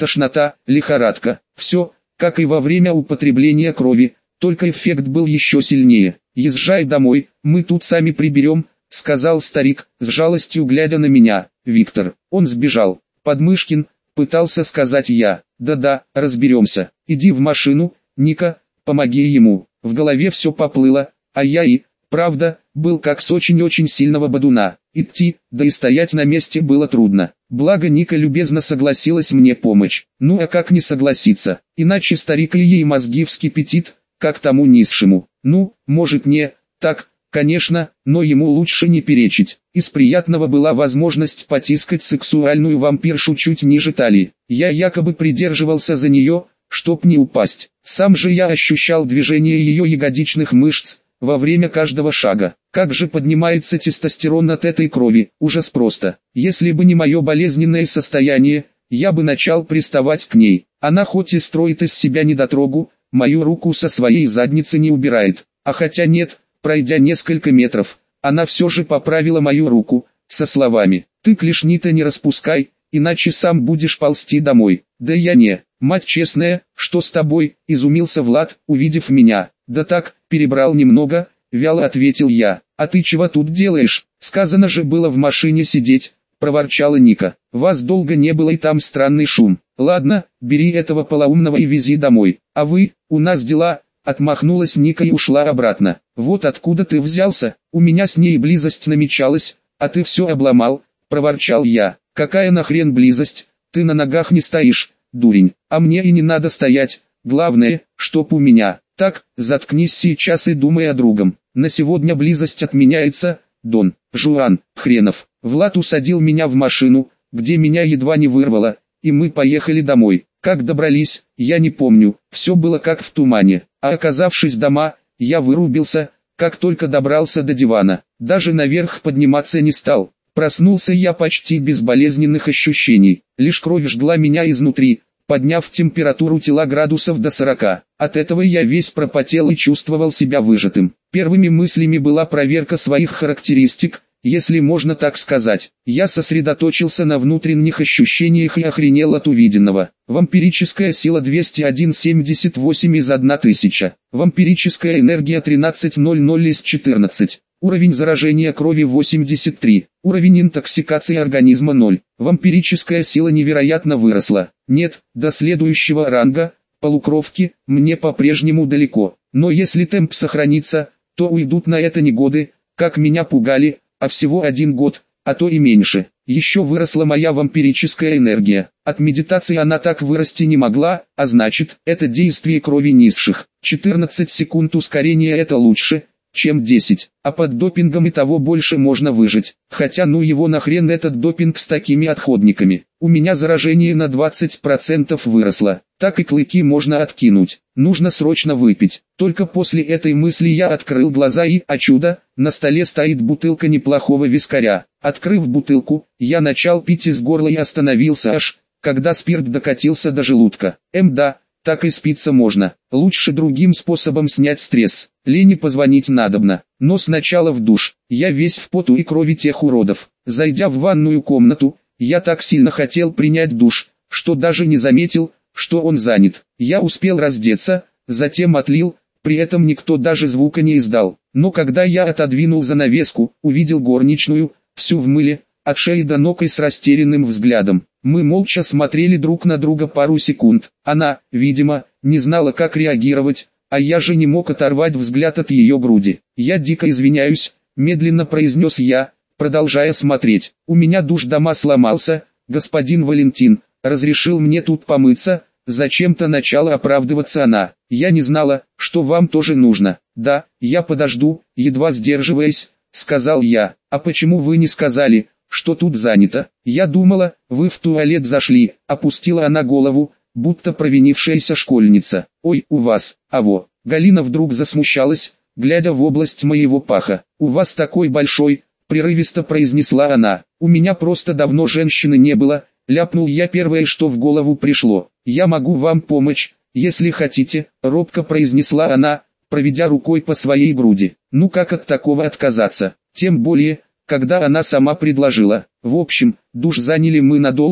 тошнота, лихорадка. Все, как и во время употребления крови, только эффект был еще сильнее. «Езжай домой, мы тут сами приберем», — сказал старик, с жалостью глядя на меня. «Виктор, он сбежал. Подмышкин», — пытался сказать я. «Да-да, разберемся. Иди в машину, Ника, помоги ему». В голове все поплыло, а я и, правда, был как с очень-очень сильного бодуна. Идти, да и стоять на месте было трудно. Благо Ника любезно согласилась мне помочь. Ну а как не согласиться, иначе старик и ей мозги вскипятит, как тому низшему. Ну, может не так, конечно, но ему лучше не перечить. Из приятного была возможность потискать сексуальную вампиршу чуть ниже талии. Я якобы придерживался за нее, чтоб не упасть. Сам же я ощущал движение ее ягодичных мышц во время каждого шага. Как же поднимается тестостерон от этой крови, ужас просто. Если бы не мое болезненное состояние, я бы начал приставать к ней. Она хоть и строит из себя недотрогу, мою руку со своей задницы не убирает. А хотя нет, пройдя несколько метров, она все же поправила мою руку, со словами: «Ты клешни-то не распускай, иначе сам будешь ползти домой». «Да я не, мать честная, что с тобой?» — изумился Влад, увидев меня. «Да так, перебрал немного», — вяло ответил я. «А ты чего тут делаешь? Сказано же было в машине сидеть», — проворчала Ника. «Вас долго не было и там странный шум. Ладно, бери этого полоумного и вези домой. А вы, у нас дела», — отмахнулась Ника и ушла обратно. «Вот откуда ты взялся? У меня с ней близость намечалась, а ты все обломал», — проворчал я. «Какая нахрен близость? Ты на ногах не стоишь, дурень. А мне и не надо стоять. Главное, чтоб у меня. Так, заткнись сейчас и думай о другом. На сегодня близость отменяется, Дон Жуан хренов». Влад усадил меня в машину, где меня едва не вырвало, и мы поехали домой. Как добрались, я не помню, все было как в тумане. А оказавшись дома, я вырубился, как только добрался до дивана. Даже наверх подниматься не стал. Проснулся я почти без болезненных ощущений. Лишь кровь жгла меня изнутри, подняв температуру тела градусов до сорока. От этого я весь пропотел и чувствовал себя выжатым. Первыми мыслями была проверка своих характеристик, если можно так сказать. Я сосредоточился на внутренних ощущениях и охренел от увиденного. Вампирическая сила двести один семьдесят восемь из тысячи. Вампирическая энергия тринадцать ноль из четырнадцати. Уровень заражения крови восемьдесят три. Уровень интоксикации организма ноль. Вампирическая сила невероятно выросла. Нет, до следующего ранга, полукровки, мне по-прежнему далеко. Но если темп сохранится, то уйдут на это не годы, как меня пугали, а всего один год, а то и меньше. Еще выросла моя вампирическая энергия. От медитации она так вырасти не могла, а значит, это действие крови низших. четырнадцать секунд ускорения — это лучше, чем десять, а под допингом и того больше можно выжить. Хотя ну его нахрен этот допинг с такими отходниками. У меня заражение на двадцать процентов выросло. Так и клыки можно откинуть. Нужно срочно выпить. Только после этой мысли я открыл глаза и, о чудо, на столе стоит бутылка неплохого вискаря. Открыв бутылку, я начал пить из горла и остановился аж, когда спирт докатился до желудка. Эм да, так и спиться можно. Лучше другим способом снять стресс. Лене позвонить надобно. Но сначала в душ. Я весь в поту и крови тех уродов. Зайдя в ванную комнату, я так сильно хотел принять душ, что даже не заметил, что он занят. Я успел раздеться, затем отлил, при этом никто даже звука не издал. Но когда я отодвинул занавеску, увидел горничную, всю в мыле, от шеи до ног и с растерянным взглядом. Мы молча смотрели друг на друга пару секунд. Она, видимо, не знала, как реагировать, а я же не мог оторвать взгляд от ее груди. «Я дико извиняюсь», — медленно произнес я, продолжая смотреть. «У меня душ дома сломался, господин Валентин разрешил мне тут помыться». Зачем-то начала оправдываться она. «Я не знала, что вам тоже нужно». «Да, я подожду», — едва сдерживаясь, сказал я. «А почему вы не сказали, что тут занято? Я думала, вы в туалет зашли», — опустила она голову, будто провинившаяся школьница. «Ой, у вас, а во». Галина вдруг засмущалась, глядя в область моего паха. «У вас такой большой», — прерывисто произнесла она. «У меня просто давно женщины не было», — ляпнул я первое, что в голову пришло. «Я могу вам помочь, если хотите», — робко произнесла она, проведя рукой по своей груди. Ну как от такого отказаться? Тем более, когда она сама предложила. В общем, душ заняли мы надолго,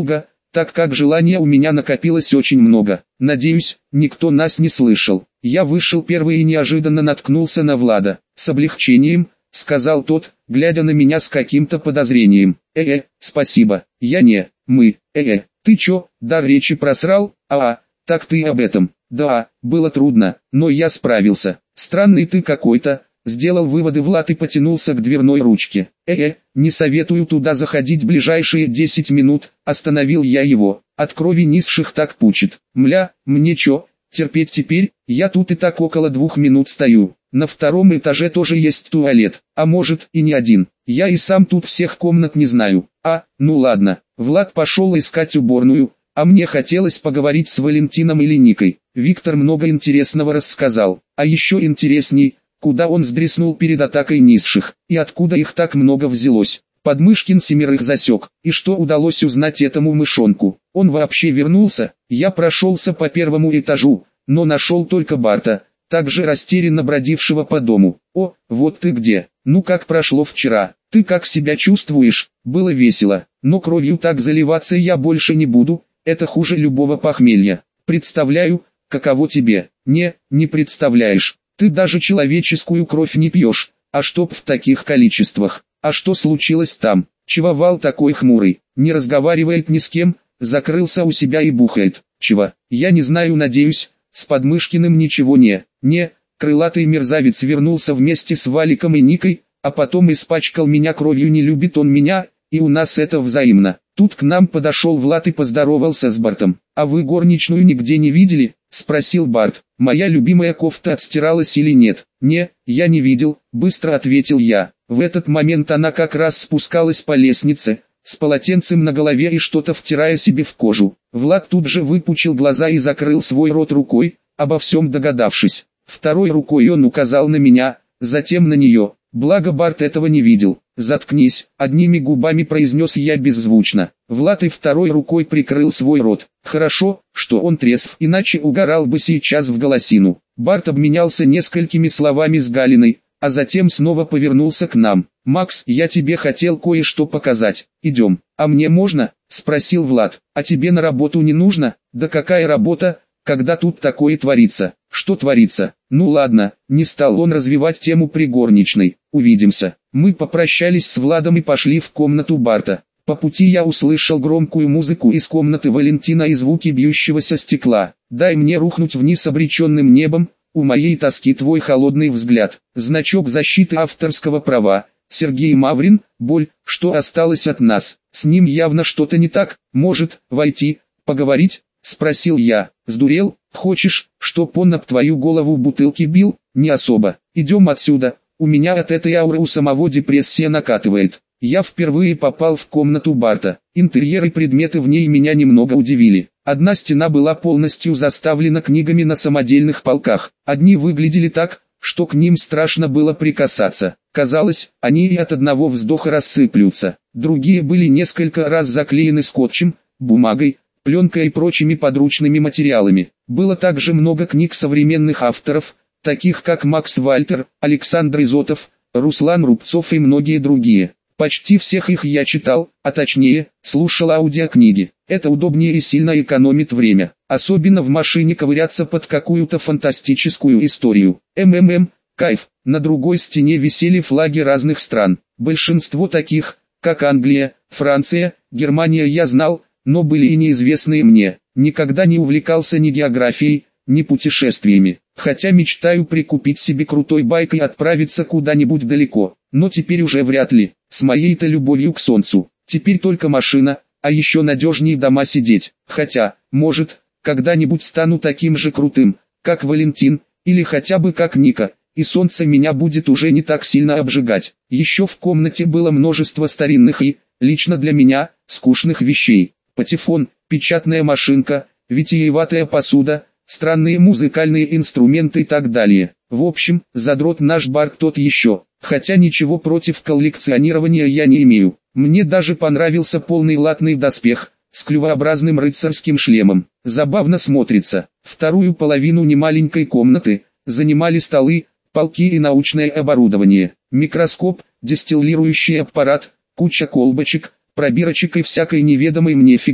так как желания у меня накопилось очень много. Надеюсь, никто нас не слышал. Я вышел первый и неожиданно наткнулся на Влада. С облегчением, сказал тот, глядя на меня с каким-то подозрением. Э-э, спасибо, я не, мы, э-э, ты чё, дар речи просрал, а-а, так ты об этом. Да, было трудно, но я справился. Странный ты какой-то, сделал выводы Влад и потянулся к дверной ручке. Э-э, не советую туда заходить ближайшие десять минут, остановил я его. От крови низших так пучит. Мля, мне чё, терпеть теперь, я тут и так около двух минут стою. На втором этаже тоже есть туалет, а может и не один. Я и сам тут всех комнат не знаю. А, ну ладно. Влад пошел искать уборную, а мне хотелось поговорить с Валентином или Никой. Виктор много интересного рассказал, а еще интересней, куда он сдреснул перед атакой низших, и откуда их так много взялось. Подмышкин семерых засек, и что удалось узнать этому мышонку. Он вообще вернулся, я прошелся по первому этажу, но нашел только Барта, также растерянно бродившего по дому. О, вот ты где, ну как прошло вчера, ты как себя чувствуешь? Было весело, но кровью так заливаться я больше не буду, это хуже любого похмелья. Представляю, каково тебе, не, не представляешь, ты даже человеческую кровь не пьешь, а чтоб в таких количествах. А что случилось там? Чего такой хмурый, не разговаривает ни с кем, закрылся у себя и бухает. Чего? Я не знаю, надеюсь, с Подмышкиным ничего не, не, крылатый мерзавец вернулся вместе с Валиком и Никой, а потом испачкал меня кровью, не любит он меня, и у нас это взаимно. Тут к нам подошел Влад и поздоровался с Бартом. А вы горничную нигде не видели? Спросил Барт. Моя любимая кофта отстиралась или нет? Не, я не видел, быстро ответил я. В этот момент она как раз спускалась по лестнице, с полотенцем на голове и что-то втирая себе в кожу. Влад тут же выпучил глаза и закрыл свой рот рукой, обо всем догадавшись. Второй рукой он указал на меня, затем на нее. Благо Барт этого не видел. «Заткнись», — одними губами произнес я беззвучно. Влад и второй рукой прикрыл свой рот. Хорошо, что он трезв, иначе угорал бы сейчас в голосину. Барт обменялся несколькими словами с Галиной, а затем снова повернулся к нам. «Макс, я тебе хотел кое-что показать. Идем». «А мне можно?» — спросил Влад. «А тебе на работу не нужно?» «Да какая работа, когда тут такое творится?» «Что творится?» «Ну ладно», не стал он развивать тему при горничной. «Увидимся». Мы попрощались с Владом и пошли в комнату Барта. По пути я услышал громкую музыку из комнаты Валентина и звуки бьющегося стекла. «Дай мне рухнуть вниз обреченным небом, у моей тоски твой холодный взгляд». Значок защиты авторского права. Сергей Маврин. Боль, что осталось от нас. С ним явно что-то не так. Может, войти, поговорить? Спросил я. Сдурел? Хочешь, чтоб он об твою голову бутылки бил? Не особо. Идем отсюда. У меня от этой ауры у самого депрессия накатывает. Я впервые попал в комнату Барта. Интерьер и предметы в ней меня немного удивили. Одна стена была полностью заставлена книгами на самодельных полках. Одни выглядели так, что к ним страшно было прикасаться. Казалось, они и от одного вздоха рассыплются. Другие были несколько раз заклеены скотчем, бумагой, пленкой и прочими подручными материалами. Было также много книг современных авторов, таких как Макс Вальтер, Александр Изотов, Руслан Рубцов и многие другие. Почти всех их я читал, а точнее, слушал аудиокниги. Это удобнее и сильно экономит время, особенно в машине ковыряться под какую-то фантастическую историю. МММ, кайф. На другой стене висели флаги разных стран. Большинство таких, как Англия, Франция, Германия я знал, но были и неизвестные мне. Никогда не увлекался ни географией, ни путешествиями. Хотя мечтаю прикупить себе крутой байк и отправиться куда-нибудь далеко. Но теперь уже вряд ли. С моей-то любовью к солнцу. Теперь только машина, а еще надежнее дома сидеть. Хотя, может, когда-нибудь стану таким же крутым, как Валентин, или хотя бы как Ника, и солнце меня будет уже не так сильно обжигать. Еще в комнате было множество старинных и, лично для меня, скучных вещей. Патефон, печатная машинка, витиеватая посуда, странные музыкальные инструменты и так далее. В общем, задрот наш Барт тот еще, хотя ничего против коллекционирования я не имею. Мне даже понравился полный латный доспех, с клювообразным рыцарским шлемом. Забавно смотрится. Вторую половину немаленькой комнаты занимали столы, полки и научное оборудование. Микроскоп, дистиллирующий аппарат, куча колбочек, пробирочек и всякой неведомой мне фигни.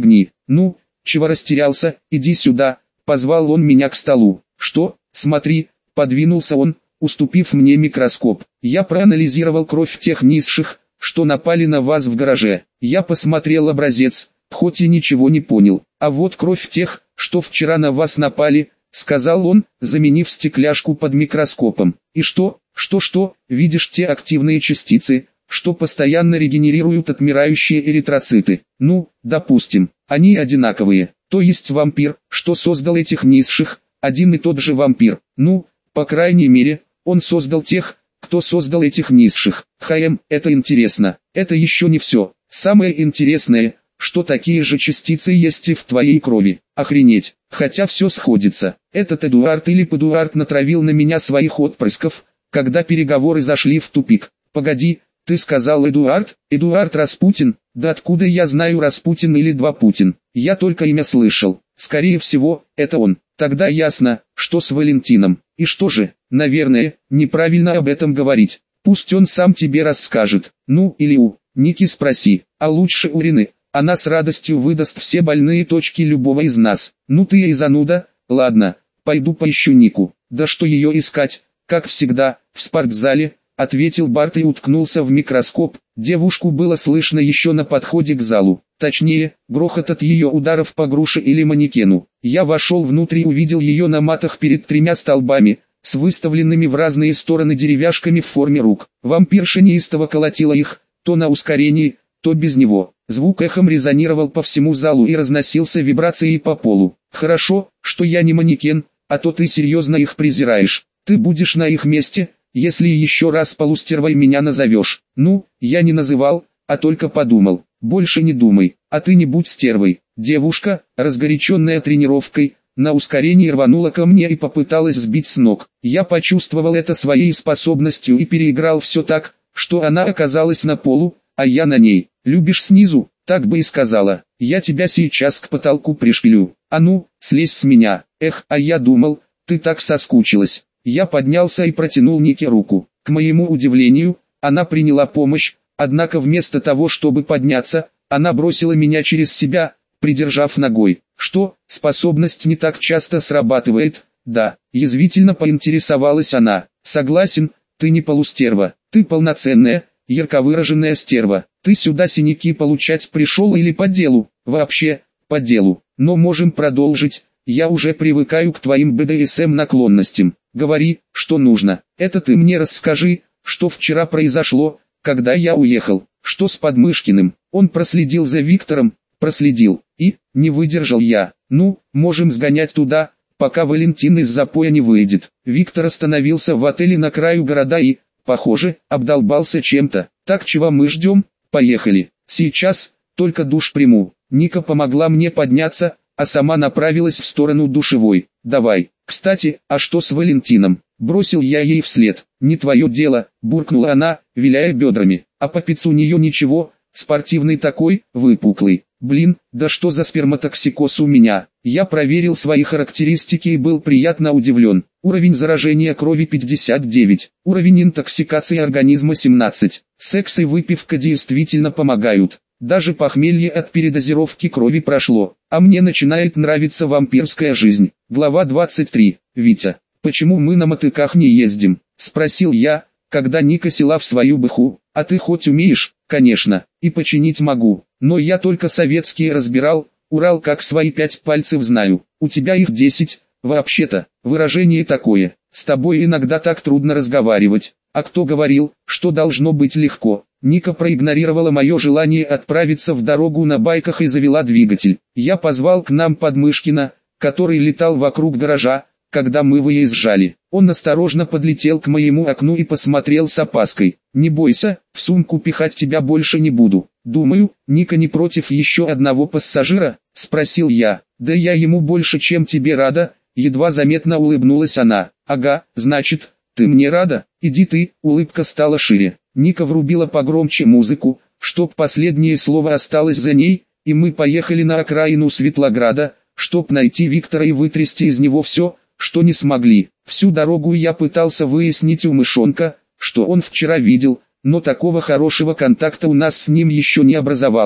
Ну, чего растерялся, иди сюда, позвал он меня к столу. Что, смотри, подвинулся он, уступив мне микроскоп. Я проанализировал кровь тех низших, что напали на вас в гараже. Я посмотрел образец, хоть и ничего не понял. А вот кровь тех, что вчера на вас напали, сказал он, заменив стекляшку под микроскопом. И что, что-что, видишь те активные частицы, что постоянно регенерируют отмирающие эритроциты. Ну, допустим, они одинаковые. То есть вампир, что создал этих низших, один и тот же вампир. Ну, по крайней мере, он создал тех, кто создал этих низших. Хм, это интересно. Это еще не все. Самое интересное, что такие же частицы есть и в твоей крови. Охренеть. Хотя все сходится. Этот Эдуард или Эдуард натравил на меня своих отпрысков, когда переговоры зашли в тупик. Погоди, ты сказал Эдуард? Эдуард Распутин? Да откуда я знаю Распутин или Два Путин? Я только имя слышал. Скорее всего, это он. Тогда ясно, что с Валентином. И что же, наверное, неправильно об этом говорить. Пусть он сам тебе расскажет. Ну, или у Ники спроси, а лучше у Рины. Она с радостью выдаст все больные точки любого из нас. Ну ты и зануда. Ладно, пойду поищу Нику. Да что ее искать, как всегда, в спортзале, ответил Барт и уткнулся в микроскоп. Девушку было слышно еще на подходе к залу. Точнее, грохот от ее ударов по груше или манекену. Я вошел внутрь и увидел ее на матах перед тремя столбами, с выставленными в разные стороны деревяшками в форме рук. Вампирша неистово колотила их, то на ускорении, то без него. Звук эхом резонировал по всему залу и разносился вибрацией по полу. Хорошо, что я не манекен, а то ты серьезно их презираешь. Ты будешь на их месте, если еще раз полустервой меня назовешь. Ну, я не называл, а только подумал. Больше не думай, а ты не будь стервой. Девушка, разгоряченная тренировкой, на ускорении рванула ко мне и попыталась сбить с ног. Я почувствовал это своей способностью и переиграл все так, что она оказалась на полу, а я на ней. Любишь снизу, так бы и сказала. Я тебя сейчас к потолку пришпилю. А ну, слезь с меня. Эх, а я думал, ты так соскучилась. Я поднялся и протянул Нике руку. К моему удивлению, она приняла помощь, однако вместо того, чтобы подняться, она бросила меня через себя, придержав ногой. Что, способность не так часто срабатывает? Да, язвительно поинтересовалась она. Согласен, ты не полустерва, ты полноценная, ярко выраженная стерва. Ты сюда синяки получать пришел или по делу? Вообще, по делу. Но можем продолжить, я уже привыкаю к твоим бэ дэ эс эм наклонностям. Говори, что нужно. Это ты мне расскажи, что вчера произошло, когда я уехал. Что с Подмышкиным? Он проследил за Виктором, проследил, и, не выдержал я. Ну, можем сгонять туда, пока Валентин из запоя не выйдет. Виктор остановился в отеле на краю города и, похоже, обдолбался чем-то. Так чего мы ждем? Поехали. Сейчас, только душ приму. Ника помогла мне подняться, а сама направилась в сторону душевой. Давай. Кстати, а что с Валентином? Бросил я ей вслед. Не твое дело, буркнула она, виляя бедрами. А попец у нее ничего, спортивный такой, выпуклый. Блин, да что за сперматоксикоз у меня? Я проверил свои характеристики и был приятно удивлен. Уровень заражения крови пятьдесят девять, уровень интоксикации организма семнадцать. Секс и выпивка действительно помогают. Даже похмелье от передозировки крови прошло, а мне начинает нравиться вампирская жизнь. Глава двадцать три. Витя, почему мы на мотыках не ездим? Спросил я, когда Ника села в свою бэху. А ты хоть умеешь? Конечно, и починить могу, но я только советские разбирал, Урал как свои пять пальцев знаю. У тебя их десять, вообще-то, выражение такое. С тобой иногда так трудно разговаривать. А кто говорил, что должно быть легко? Ника проигнорировала мое желание отправиться в дорогу на байках и завела двигатель. Я позвал к нам Подмышкина, который летал вокруг гаража, когда мы выезжали. Он осторожно подлетел к моему окну и посмотрел с опаской. «Не бойся, в сумку пихать тебя больше не буду. Думаю, Ника не против еще одного пассажира?» – спросил я. «Да я ему больше, чем тебе рада», – едва заметно улыбнулась она. «Ага, значит, ты мне рада? Иди ты», – улыбка стала шире. Ника врубила погромче музыку, чтоб последнее слово осталось за ней, и мы поехали на окраину Светлограда, чтоб найти Виктора и вытрясти из него все, что не смогли. Всю дорогу я пытался выяснить у мышонка, что он вчера видел, но такого хорошего контакта у нас с ним еще не образовалось.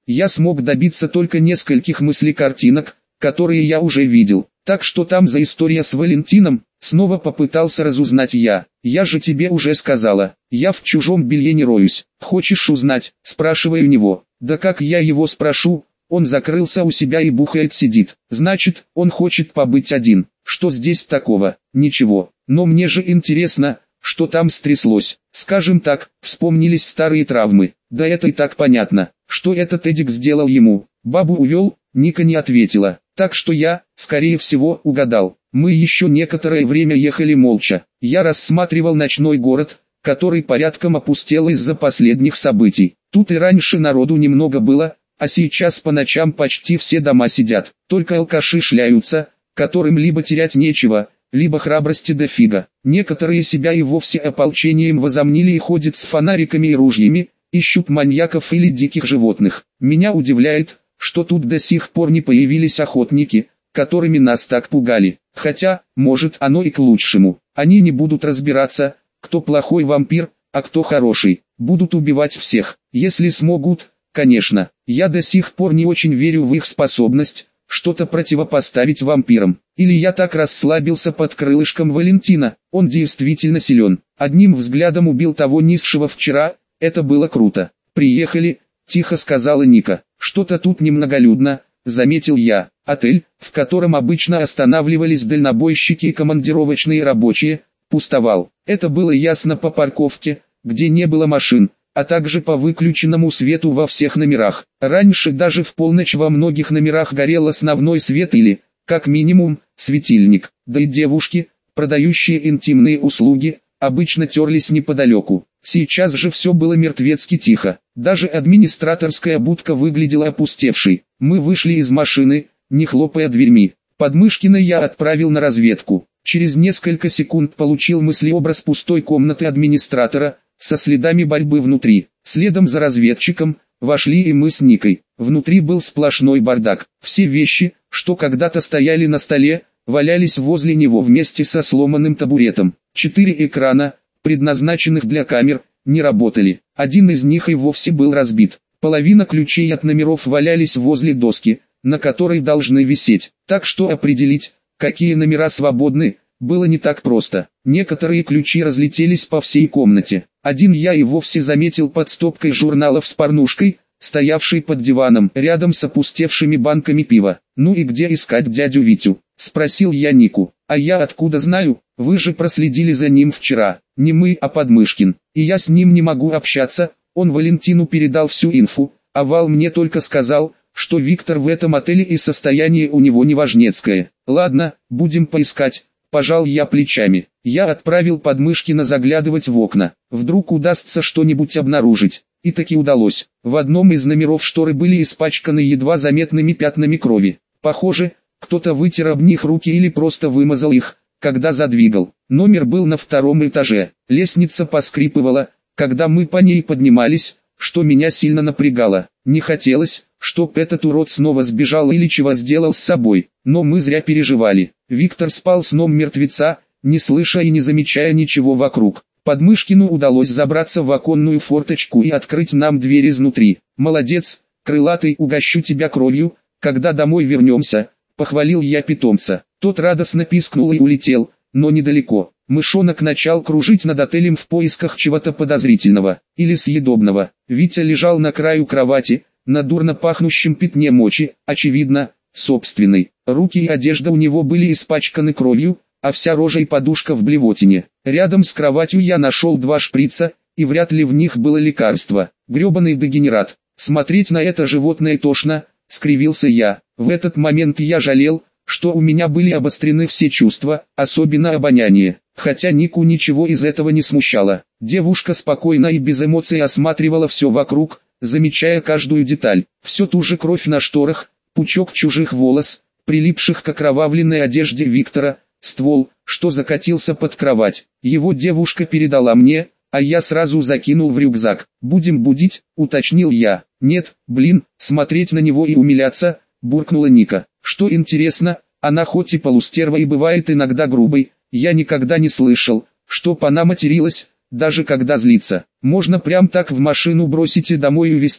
я смог добиться только нескольких мыслей-картинок, которые я уже видел. Так что там за история с Валентином? Снова попытался разузнать я. Я же тебе уже сказала, я в чужом белье не роюсь. Хочешь узнать? Спрашиваю него. Да как я его спрошу? Он закрылся у себя и бухает сидит. Значит, он хочет побыть один. Что здесь такого? Ничего. Но мне же интересно, что там стряслось. Скажем так, вспомнились старые травмы. Да это и так понятно, что этот Эдик сделал ему. Бабу увел, Ника не ответила. Так что я, скорее всего, угадал. Мы еще некоторое время ехали молча. Я рассматривал ночной город, который порядком опустел из-за последних событий. Тут и раньше народу немного было, а сейчас по ночам почти все дома сидят. Только алкаши шляются, которым либо терять нечего, либо храбрости дофига. Некоторые себя и вовсе ополчением возомнили и ходят с фонариками и ружьями, ищут маньяков или диких животных. Меня удивляет, что тут до сих пор не появились охотники, которыми нас так пугали. Хотя, может, оно и к лучшему. Они не будут разбираться, кто плохой вампир, а кто хороший. Будут убивать всех, если смогут, конечно. Я до сих пор не очень верю в их способность что-то противопоставить вампирам. Или я так расслабился под крылышком Валентина. Он действительно силен. Одним взглядом убил того низшего вчера, это было круто. «Приехали», — тихо сказала Ника. «Что-то тут немноголюдно», — заметил я. Отель, в котором обычно останавливались дальнобойщики и командировочные рабочие, пустовал. Это было ясно по парковке, где не было машин, а также по выключенному свету во всех номерах. Раньше даже в полночь во многих номерах горел основной свет или, как минимум, светильник. Да и девушки, продающие интимные услуги, обычно терлись неподалеку. Сейчас же все было мертвецки тихо. Даже администраторская будка выглядела опустевшей. Мы вышли из машины, не хлопая дверьми. Подмышкина я отправил на разведку. Через несколько секунд получил мыслеобраз пустой комнаты администратора, со следами борьбы внутри. Следом за разведчиком, вошли и мы с Никой. Внутри был сплошной бардак. Все вещи, что когда-то стояли на столе, валялись возле него вместе со сломанным табуретом. Четыре экрана, предназначенных для камер, не работали. Один из них и вовсе был разбит. Половина ключей от номеров валялись возле доски, на которой должны висеть. Так что определить, какие номера свободны, было не так просто. Некоторые ключи разлетелись по всей комнате. Один я и вовсе заметил под стопкой журналов с порнушкой, стоявшей под диваном, рядом с опустевшими банками пива. «Ну и где искать дядю Витю?» — спросил я Нику. «А я откуда знаю? Вы же проследили за ним вчера». «Не мы, а Подмышкин. И я с ним не могу общаться, он Валентину передал всю инфу, а Вал мне только сказал, что Виктор в этом отеле и состояние у него неважнецкое. Ладно, будем поискать». Пожал я плечами. Я отправил Подмышкина заглядывать в окна. Вдруг удастся что-нибудь обнаружить. И таки удалось. В одном из номеров шторы были испачканы едва заметными пятнами крови. Похоже, кто-то вытер об них руки или просто вымазал их, когда задвигал. Номер был на втором этаже. Лестница поскрипывала, когда мы по ней поднимались, что меня сильно напрягало. Не хотелось, чтоб этот урод снова сбежал или чего сделал с собой. Но мы зря переживали. Виктор спал сном мертвеца, не слыша и не замечая ничего вокруг. Подмышкину удалось забраться в оконную форточку и открыть нам дверь изнутри. «Молодец, крылатый, угощу тебя кровью, когда домой вернемся», — похвалил я питомца. Тот радостно пискнул и улетел, но недалеко. Мышонок начал кружить над отелем в поисках чего-то подозрительного или съедобного. Витя лежал на краю кровати, на дурно пахнущем пятне мочи, очевидно, собственной. Руки и одежда у него были испачканы кровью, а вся рожа и подушка в блевотине. Рядом с кроватью я нашел два шприца, и вряд ли в них было лекарство. Гребаный дегенерат. Смотреть на это животное тошно, скривился я. В этот момент я жалел, что у меня были обострены все чувства, особенно обоняние. Хотя Нику ничего из этого не смущало. Девушка спокойно и без эмоций осматривала все вокруг, замечая каждую деталь. Все ту же кровь на шторах, пучок чужих волос, прилипших к окровавленной одежде Виктора, ствол, что закатился под кровать. Его девушка передала мне, а я сразу закинул в рюкзак. «Будем будить?» — уточнил я. «Нет, блин, смотреть на него и умиляться», — буркнула Ника. «Что интересно, она хоть и полустерва и бывает иногда грубой, я никогда не слышал, чтоб она материлась, даже когда злится. Можно прям так в машину бросить и домой увезти»,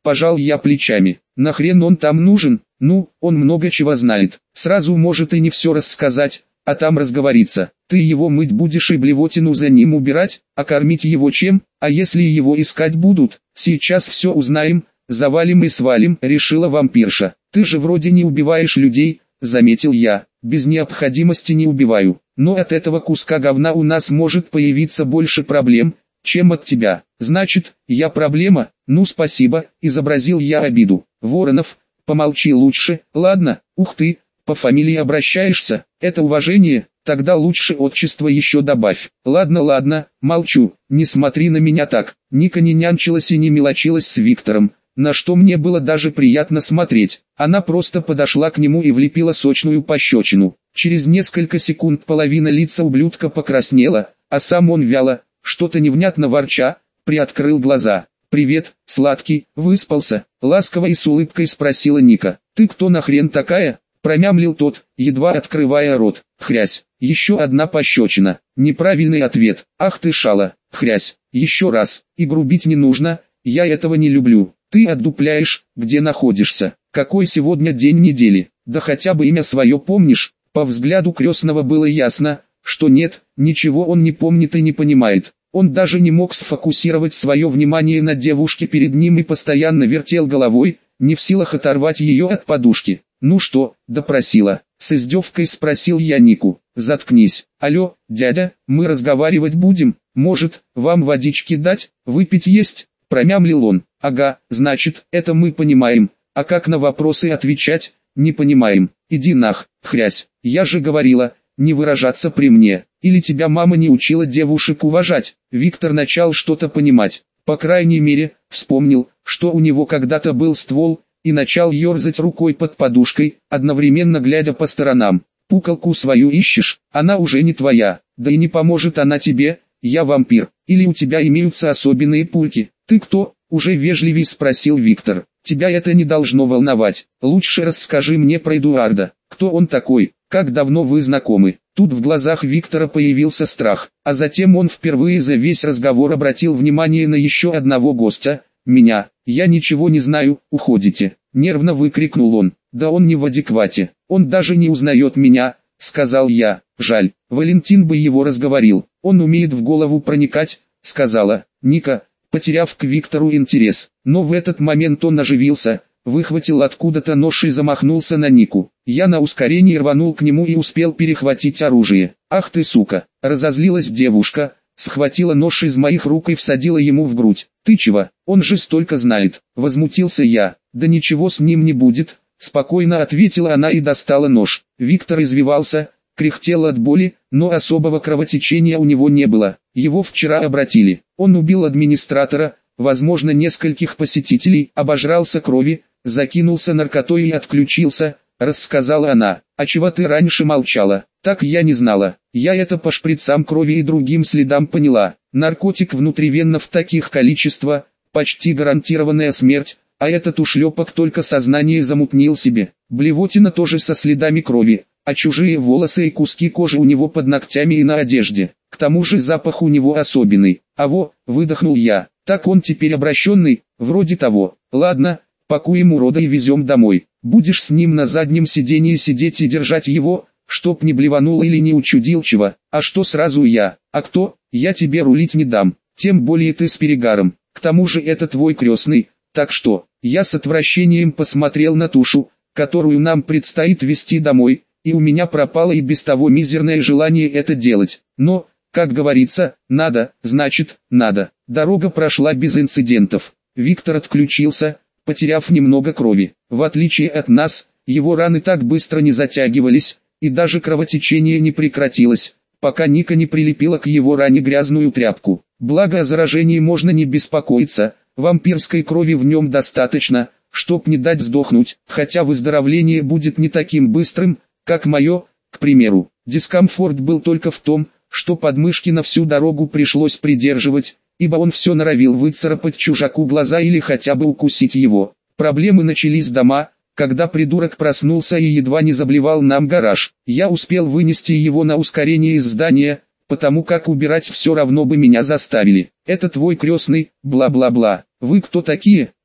Пожал я плечами. Нахрен он там нужен? Ну, он много чего знает. Сразу может и не все рассказать, а там разговорится. Ты его мыть будешь и блевотину за ним убирать, а кормить его чем? А если его искать будут? Сейчас все узнаем, завалим и свалим, решила вампирша. Ты же вроде не убиваешь людей, заметил я. Без необходимости не убиваю. Но от этого куска говна у нас может появиться больше проблем, чем от тебя. Значит, я проблема? Ну спасибо, изобразил я обиду. Воронов, помолчи лучше, ладно? Ух ты, по фамилии обращаешься, это уважение? Тогда лучше отчество еще добавь. Ладно, ладно, молчу, не смотри на меня так. Ника не нянчилась и не мелочилась с Виктором, на что мне было даже приятно смотреть. Она просто подошла к нему и влепила сочную пощечину. Через несколько секунд половина лица ублюдка покраснела, а сам он вяло, что-то невнятно ворча, приоткрыл глаза. «Привет, сладкий, выспался?» — ласково и с улыбкой спросила Ника. «Ты кто нахрен такая?» — промямлил тот, едва открывая рот. Хрясь, еще одна пощечина. Неправильный ответ. Ах ты шала, хрясь, еще раз. И грубить не нужно, я этого не люблю. Ты отдупляешь, где находишься. Какой сегодня день недели? Да хотя бы имя свое помнишь? По взгляду крестного было ясно, что нет, ничего он не помнит и не понимает. Он даже не мог сфокусировать свое внимание на девушке перед ним и постоянно вертел головой, не в силах оторвать ее от подушки. «Ну что?» – допросила. С издевкой спросил я Нику. «Заткнись. Алло, дядя, мы разговаривать будем? Может, вам водички дать? Выпить есть?» – промямлил он. «Ага, значит, это мы понимаем. А как на вопросы отвечать? Не понимаем. Иди нах, хрясь. Я же говорила, не выражаться при мне. Или тебя мама не учила девушек уважать?» Виктор начал что-то понимать. По крайней мере, вспомнил, что у него когда-то был ствол, и начал ерзать рукой под подушкой, одновременно глядя по сторонам. «Пукалку свою ищешь? Она уже не твоя. Да и не поможет она тебе, я вампир. Или у тебя имеются особенные пульки?» «Ты кто?» — уже вежливей спросил Виктор. «Тебя это не должно волновать. Лучше расскажи мне про Эдуарда. Кто он такой? Как давно вы знакомы?» Тут в глазах Виктора появился страх, а затем он впервые за весь разговор обратил внимание на еще одного гостя, меня. «Я ничего не знаю, уходите», — нервно выкрикнул он. «Да он не в адеквате, он даже не узнает меня», — сказал я. «Жаль, Валентин бы его разговорил, он умеет в голову проникать», — сказала Ника, потеряв к Виктору интерес. Но в этот момент он оживился, выхватил откуда-то нож и замахнулся на Нику. Я на ускорении рванул к нему и успел перехватить оружие. «Ах ты сука!» — разозлилась девушка, схватила нож из моих рук и всадила ему в грудь. «Ты чего? Он же столько знает!» — возмутился я. «Да ничего с ним не будет», — спокойно ответила она и достала нож. Виктор извивался, кряхтел от боли, но особого кровотечения у него не было. Его вчера обратили. Он убил администратора, возможно нескольких посетителей, обожрался крови, закинулся наркотой и отключился, рассказала она. «А чего ты раньше молчала?» «Так я не знала. Я это по шприцам крови и другим следам поняла. Наркотик внутривенно в таких количествах, почти гарантированная смерть, а этот ушлепок только сознание замутнил себе. Блевотина тоже со следами крови, а чужие волосы и куски кожи у него под ногтями и на одежде. К тому же запах у него особенный. А во, выдохнул я. Так он теперь обращенный, вроде того. Ладно, пакуем урода и везем домой. Будешь с ним на заднем сиденье сидеть и держать его, чтоб не блеванул или не учудил чего. А что сразу я? А кто? Я тебе рулить не дам. Тем более ты с перегаром. К тому же это твой крестный. Так что, я с отвращением посмотрел на тушу, которую нам предстоит везти домой, и у меня пропало и без того мизерное желание это делать. Но, как говорится, надо, значит, надо. Дорога прошла без инцидентов. Виктор отключился, потеряв немного крови. В отличие от нас, его раны так быстро не затягивались, и даже кровотечение не прекратилось, пока Ника не прилепила к его ране грязную тряпку. Благо о заражении можно не беспокоиться, вампирской крови в нем достаточно, чтоб не дать сдохнуть, хотя выздоровление будет не таким быстрым, как мое, к примеру. Дискомфорт был только в том, что подмышки на всю дорогу пришлось придерживать, ибо он все норовил выцарапать чужаку глаза или хотя бы укусить его. Проблемы начались дома, когда придурок проснулся и едва не заблевал нам гараж. Я успел вынести его на ускорение из здания, потому как убирать все равно бы меня заставили. «Это твой крестный, бла-бла-бла. Вы кто такие?»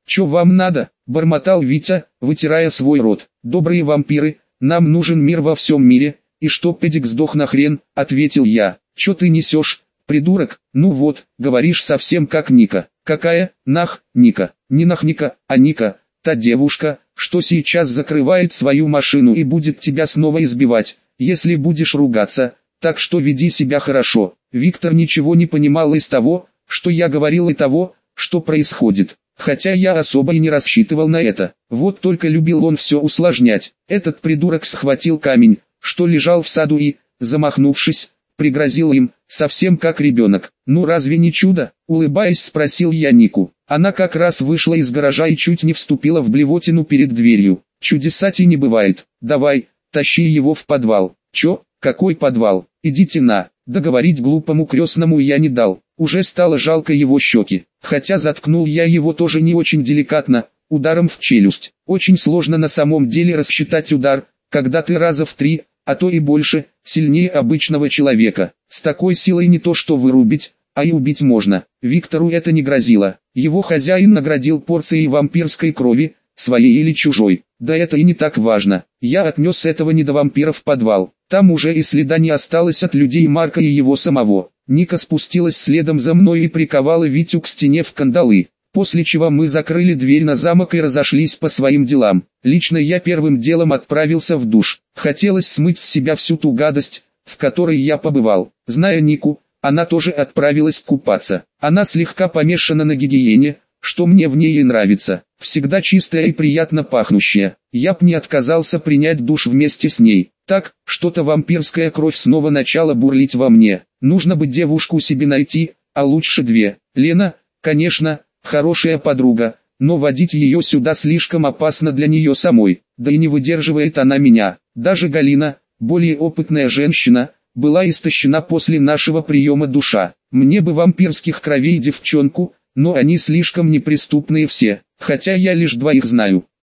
«Чё вам надо?» – бормотал Витя, вытирая свой рот. «Добрые вампиры, нам нужен мир во всем мире, и что педик сдох нахрен», – ответил я. «Чё ты несешь, придурок? Ну вот, говоришь совсем как Ника». «Какая, нах, Ника? Не нах Ника, а Ника, та девушка, что сейчас закрывает свою машину и будет тебя снова избивать, если будешь ругаться, так что веди себя хорошо». Виктор ничего не понимал из того, что я говорил, и того, что происходит. Хотя я особо и не рассчитывал на это. Вот только любил он все усложнять. Этот придурок схватил камень, что лежал в саду, и, замахнувшись, пригрозил им, совсем как ребенок. «Ну разве не чудо?» — улыбаясь, спросил я Нику. Она как раз вышла из гаража и чуть не вступила в блевотину перед дверью. «Чудесать и не бывает. Давай, тащи его в подвал». «Чё? Какой подвал? Идите на...» Договорить глупому крестному я не дал. Уже стало жалко его щеки. Хотя заткнул я его тоже не очень деликатно, ударом в челюсть. Очень сложно на самом деле рассчитать удар, когда ты раза в три, а то и больше, сильнее обычного человека. С такой силой не то что вырубить, а и убить можно. Виктору это не грозило. Его хозяин наградил порцией вампирской крови, своей или чужой. Да это и не так важно. Я отнес этого недовампира в подвал. Там уже и следа не осталось от людей Марка и его самого. Ника спустилась следом за мной и приковала Витю к стене в кандалы. После чего мы закрыли дверь на замок и разошлись по своим делам. Лично я первым делом отправился в душ. Хотелось смыть с себя всю ту гадость, в которой я побывал. Зная Нику, она тоже отправилась купаться. Она слегка помешана на гигиене, что мне в ней и нравится. Всегда чистая и приятно пахнущая. Я б не отказался принять душ вместе с ней. Так, что-то вампирская кровь снова начала бурлить во мне. Нужно бы девушку себе найти, а лучше две. Лена, конечно, хорошая подруга, но водить ее сюда слишком опасно для нее самой. Да и не выдерживает она меня. Даже Галина, более опытная женщина, была истощена после нашего приема душа. Мне бы вампирских кровей девчонку, но они слишком неприступные все, хотя я лишь двоих знаю.